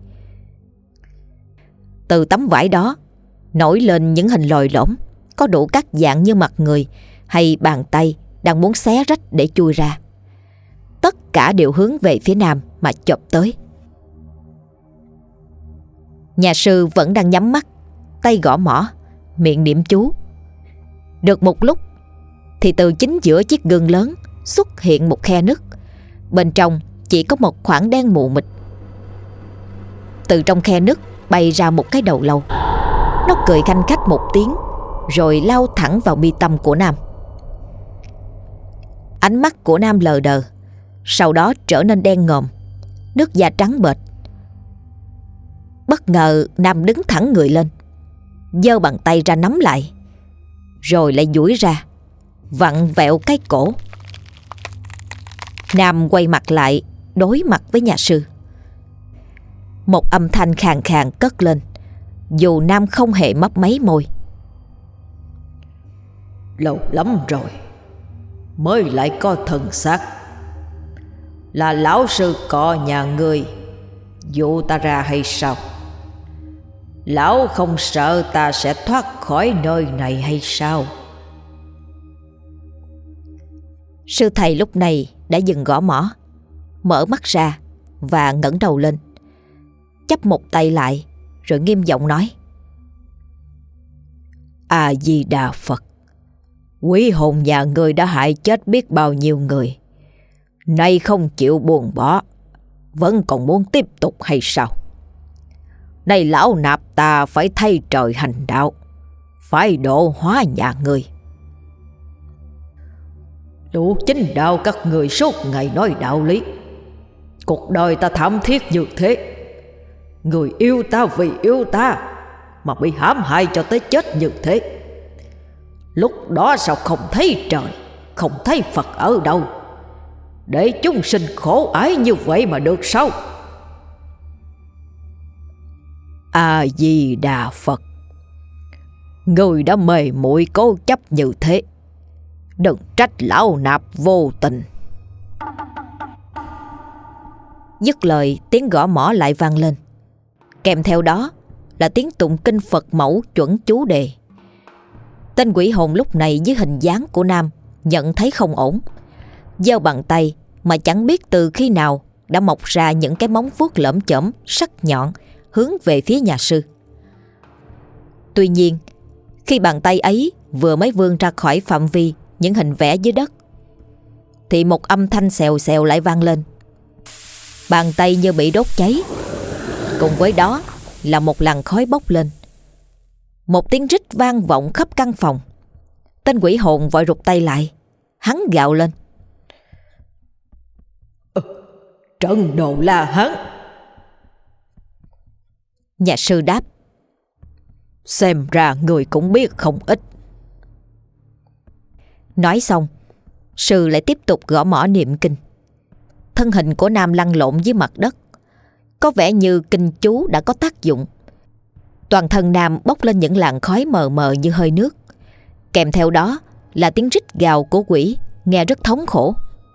Từ tấm vải đó nổi lên những hình lồi lõm, có đủ các dạng như mặt người hay bàn tay đang muốn xé rách để chui ra. Tất cả đều hướng về phía Nam mà chộp tới. Nhà sư vẫn đang nhắm mắt, tay gõ mõ, miệng niệm chú. Được một lúc thì từ chính giữa chiếc gương lớn xuất hiện một khe nứt. Bên trong chỉ có một khoảng đen mù mịt. Từ trong khe nứt bay ra một cái đầu lâu. Nó cười khanh khách một tiếng rồi lao thẳng vào mi tâm của Nam. Ánh mắt của Nam lờ đờ, sau đó trở nên đen ngòm, nước da trắng bệch. Bất ngờ Nam đứng thẳng người lên, giơ bàn tay ra nắm lại, rồi lại duỗi ra, vặn vẹo cái cổ. Nam quay mặt lại, đối mặt với nhà sư. Một âm thanh khàn khàn cất lên, dù Nam không hề mấp máy môi. Lâu lắm rồi mới lại có thần xác. Là lão sư cọ nhà ngươi dụ ta ra hay sao? Lão không sợ ta sẽ thoát khỏi nơi này hay sao? Sư thầy lúc này đã dừng gõ mõ, mở mắt ra và ngẩng đầu lên, chắp một tay lại rồi nghiêm giọng nói: A Di Đà Phật. Quỷ hồn nhà ngươi đã hại chết biết bao nhiêu người, nay không chịu buông bỏ, vẫn còn muốn tiếp tục hay sao? Này lão nạp ta phải thay trời hành đạo, phải độ hóa nhà ngươi. Đủ chính đạo các người suốt ngày nói đạo lý. Cuộc đời ta thảm thiết như thế, người yêu ta vì yêu ta mà bị hãm hại cho tới chết như thế. Lúc đó sao không thấy trời, không thấy Phật ở đâu, để chúng sinh khổ ải như vậy mà được sao? A Di Đà Phật. Người đã mê muội cố chấp như thế, đừng trách lão nạp vô tình. Dứt lời, tiếng gõ mõ lại vang lên, kèm theo đó là tiếng tụng kinh Phật mẫu chuẩn chú đề. Tên quỷ hồn lúc này dưới hình dáng của Nam nhận thấy không ổn, giơ bàn tay mà chẳng biết từ khi nào đã mọc ra những cái móng vuốt lởm chởm sắc nhọn hướng về phía nhà sư. Tuy nhiên, khi bàn tay ấy vừa mới vươn ra khỏi phạm vi những hình vẽ dưới đất, thì một âm thanh xèo xèo lại vang lên. Bàn tay như bị đốt cháy, cùng với đó là một làn khói bốc lên. Một tiếng rít vang vọng khắp căn phòng. Tên quỷ hồn vội rụt tay lại, hắn gào lên: Trấn Đồ La Hán. Nhà sư đáp: Xem ra người cũng biết không ít. Nói xong, sư lại tiếp tục gõ mõ niệm kinh. Thân hình của Nam lăn lộn dưới mặt đất, có vẻ như kinh chú đã có tác dụng. Toàn thân Nam bốc lên những làn khói mờ mờ như hơi nước, kèm theo đó là tiếng rít gào của quỷ nghe rất thống khổ.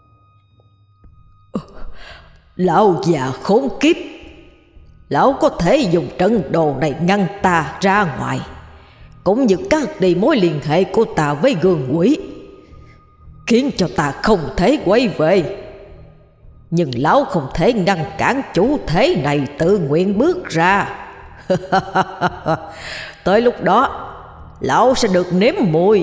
Lão già khốn kiếp, lão có thể dùng trận đồ này ngăn ta ra ngoài, cũng như cắt đi mối liên hệ của ta với gương quỷ, khiến cho ta không thể quay về. Nhưng lão không thể ngăn cản chủ thể này tự nguyện bước ra. Tới lúc đó lão sẽ được nếm mùi.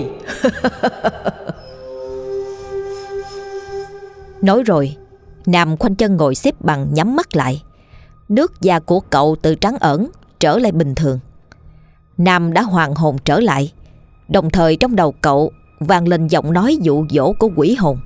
Nói rồi, Nam khoanh chân ngồi xếp bằng nhắm mắt lại. Nước da của cậu từ trắng ẩn trở lại bình thường. Nam đã hoàn hồn trở lại, đồng thời trong đầu cậu vang lên giọng nói dụ dỗ của quỷ hồn: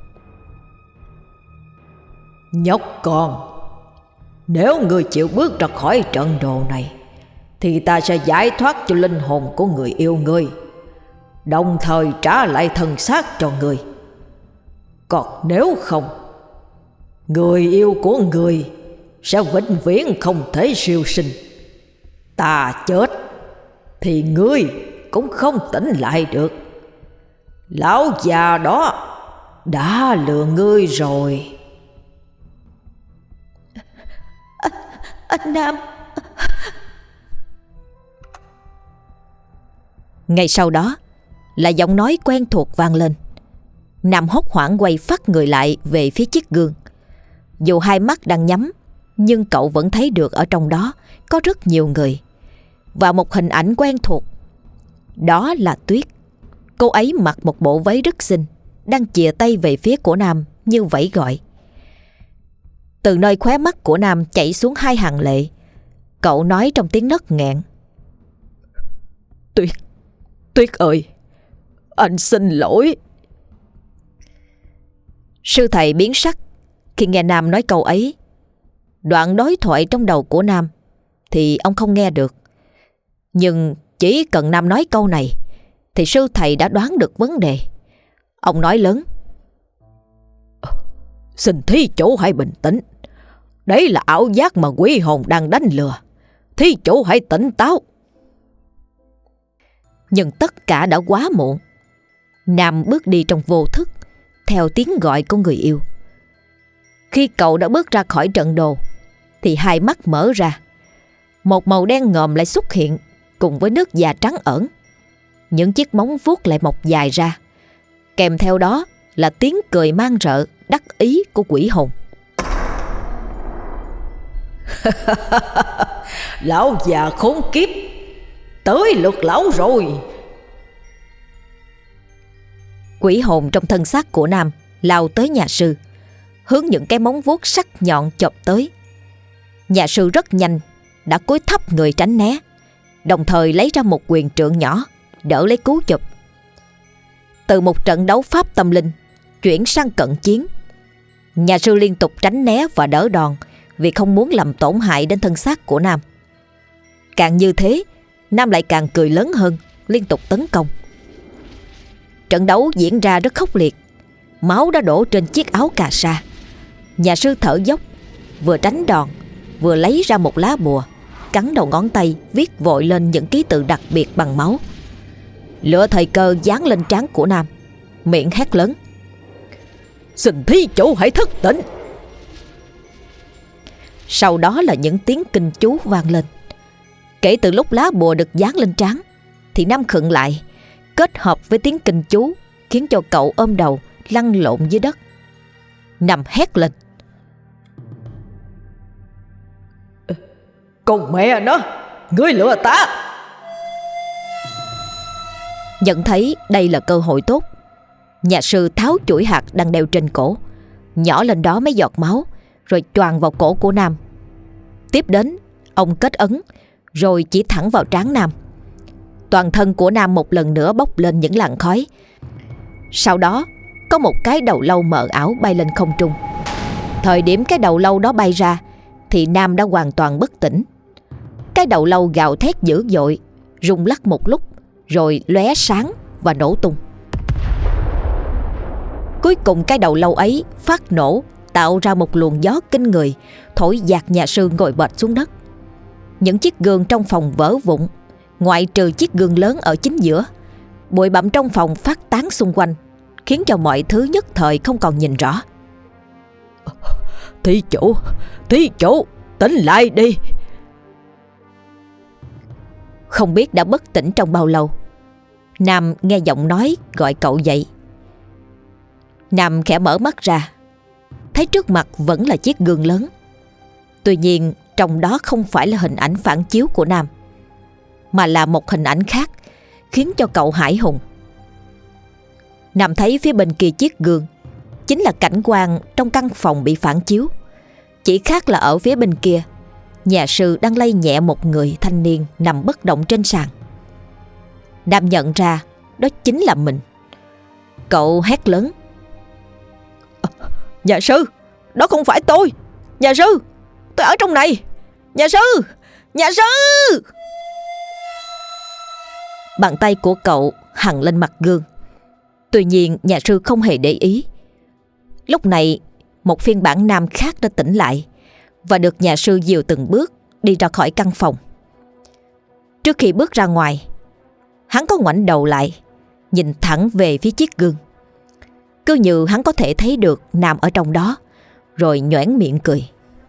Nhóc con, nếu ngươi chịu bước ra khỏi trận đồ này, thì ta sẽ giải thoát cho linh hồn của người yêu ngươi, đồng thời trả lại thân xác cho ngươi. Còn nếu không, người yêu của ngươi sẽ vĩnh viễn không thể siêu sinh. Ta chết thì ngươi cũng không tỉnh lại được. Lão già đó đã lừa ngươi rồi. Anh Nam. Ngay sau đó là giọng nói quen thuộc vang lên. Nam hốt hoảng quay phắt người lại về phía chiếc gương. Dù hai mắt đang nhắm, nhưng cậu vẫn thấy được ở trong đó có rất nhiều người, và một hình ảnh quen thuộc. Đó là Tuyết. Cô ấy mặc một bộ váy rất xinh, đang chìa tay về phía của Nam như vẫy gọi. Từ nơi khóe mắt của Nam chảy xuống hai hàng lệ. Cậu nói trong tiếng nấc nghẹn: Tuyết ơi, anh xin lỗi. Sư thầy biến sắc khi nghe Nam nói câu ấy. Đoạn đối thoại trong đầu của Nam thì ông không nghe được, nhưng chỉ cần Nam nói câu này thì sư thầy đã đoán được vấn đề. Ông nói lớn: Xin thí chủ hãy bình tĩnh. Đấy là ảo giác mà quỷ hồn đang đánh lừa. Thí chủ hãy tỉnh táo. Nhưng tất cả đã quá muộn. Nam bước đi trong vô thức, theo tiếng gọi của người yêu. Khi cậu đã bước ra khỏi trận đồ thì hai mắt mở ra. Một màu đen ngòm lại xuất hiện cùng với nước da trắng ẩn. Những chiếc móng vuốt lại mọc dài ra. Kèm theo đó là tiếng cười man rợ đắc ý của quỷ hồn. Lão già khốn kiếp, tới lượt lão rồi. Quỷ hồn trong thân xác của Nam lao tới nhà sư, hướng những cái móng vuốt sắc nhọn chộp tới. Nhà sư rất nhanh đã cúi thấp người tránh né, đồng thời lấy ra một quyền trượng nhỏ đỡ lấy cú chụp. Từ một trận đấu pháp tâm linh chuyển sang cận chiến, nhà sư liên tục tránh né và đỡ đòn vì không muốn làm tổn hại đến thân xác của Nam. Càng như thế, Nam lại càng cười lớn hơn, liên tục tấn công. Trận đấu diễn ra rất khốc liệt. Máu đã đổ trên chiếc áo cà sa. Nhà sư thở dốc, vừa tránh đòn vừa lấy ra một lá bùa, cắn đầu ngón tay viết vội lên những ký tự đặc biệt bằng máu. Lửa thời cơ giáng lên trán của Nam, miệng hét lớn: Xin thí chủ hãy thức tỉnh. Sau đó là những tiếng kinh chú vang lên. Kể từ lúc lá bùa được dán lên trán thì Nam khựng lại, kết hợp với tiếng kinh chú khiến cho cậu ôm đầu lăn lộn dưới đất. Nam hét lên: Con mẹ nó, ngươi lừa ta! Nhận thấy đây là cơ hội tốt, nhà sư tháo chuỗi hạt đang đeo trên cổ, nhỏ lên đó mấy giọt máu, rồi choàng vào cổ của Nam. Tiếp đến, ông kết ấn, rồi chỉ thẳng vào trán Nam. Toàn thân của Nam một lần nữa bốc lên những làn khói. Sau đó, có một cái đầu lâu mờ ảo bay lên không trung. Thời điểm cái đầu lâu đó bay ra thì Nam đã hoàn toàn bất tỉnh. Cái đầu lâu gào thét dữ dội, rung lắc một lúc, rồi lóe sáng và nổ tung. Cuối cùng cái đầu lâu ấy phát nổ, tạo ra một luồng gió kinh người, thổi dạt nhà sư ngồi bệt xuống đất. Những chiếc gương trong phòng vỡ vụn, ngoại trừ chiếc gương lớn ở chính giữa. Bụi bặm trong phòng phát tán xung quanh, khiến cho mọi thứ nhất thời không còn nhìn rõ. Thí chủ, tỉnh lại đi. Không biết đã bất tỉnh trong bao lâu, Nam nghe giọng nói gọi cậu dậy. Nam khẽ mở mắt ra, thấy trước mặt vẫn là chiếc gương lớn. Tuy nhiên trong đó không phải là hình ảnh phản chiếu của Nam, mà là một hình ảnh khác, khiến cho cậu hãi hùng. Nam thấy phía bên kia chiếc gương chính là cảnh quan trong căn phòng bị phản chiếu. Chỉ khác là ở phía bên kia, nhà sư đang lay nhẹ một người thanh niên nằm bất động trên sàn. Nam nhận ra đó chính là mình. Cậu hét lớn: Nhà sư, đó không phải tôi. Nhà sư, tôi ở trong này. Nhà sư, nhà sư! Bàn tay của cậu hằn lên mặt gương. Tuy nhiên nhà sư không hề để ý. Lúc này một phiên bản Nam khác đã tỉnh lại và được nhà sư dìu từng bước đi ra khỏi căn phòng. Trước khi bước ra ngoài, hắn có ngoảnh đầu lại, nhìn thẳng về phía chiếc gương. Cứ như hắn có thể thấy được Nam ở trong đó, rồi nhoẻn miệng cười.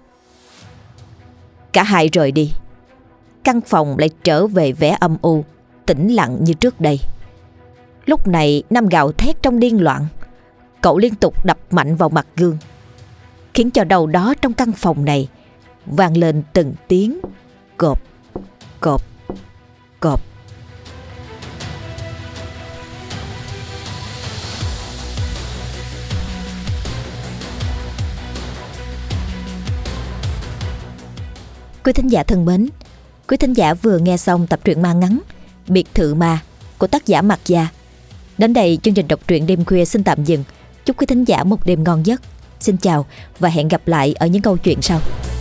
Cả hai rời đi. Căn phòng lại trở về vẻ âm u, tĩnh lặng như trước đây. Lúc này Nam gào thét trong điên loạn. Cậu liên tục đập mạnh vào mặt gương, khiến cho đâu đó trong căn phòng này vang lên từng tiếng cộp, cộp, cộp. Quý thính giả thân mến, quý thính giả vừa nghe xong tập truyện ma ngắn Biệt thự ma của tác giả Mạc Gia. Đến đây chương trình đọc truyện đêm khuya xin tạm dừng. Chúc quý thính giả một đêm ngon giấc. Xin chào và hẹn gặp lại ở những câu chuyện sau.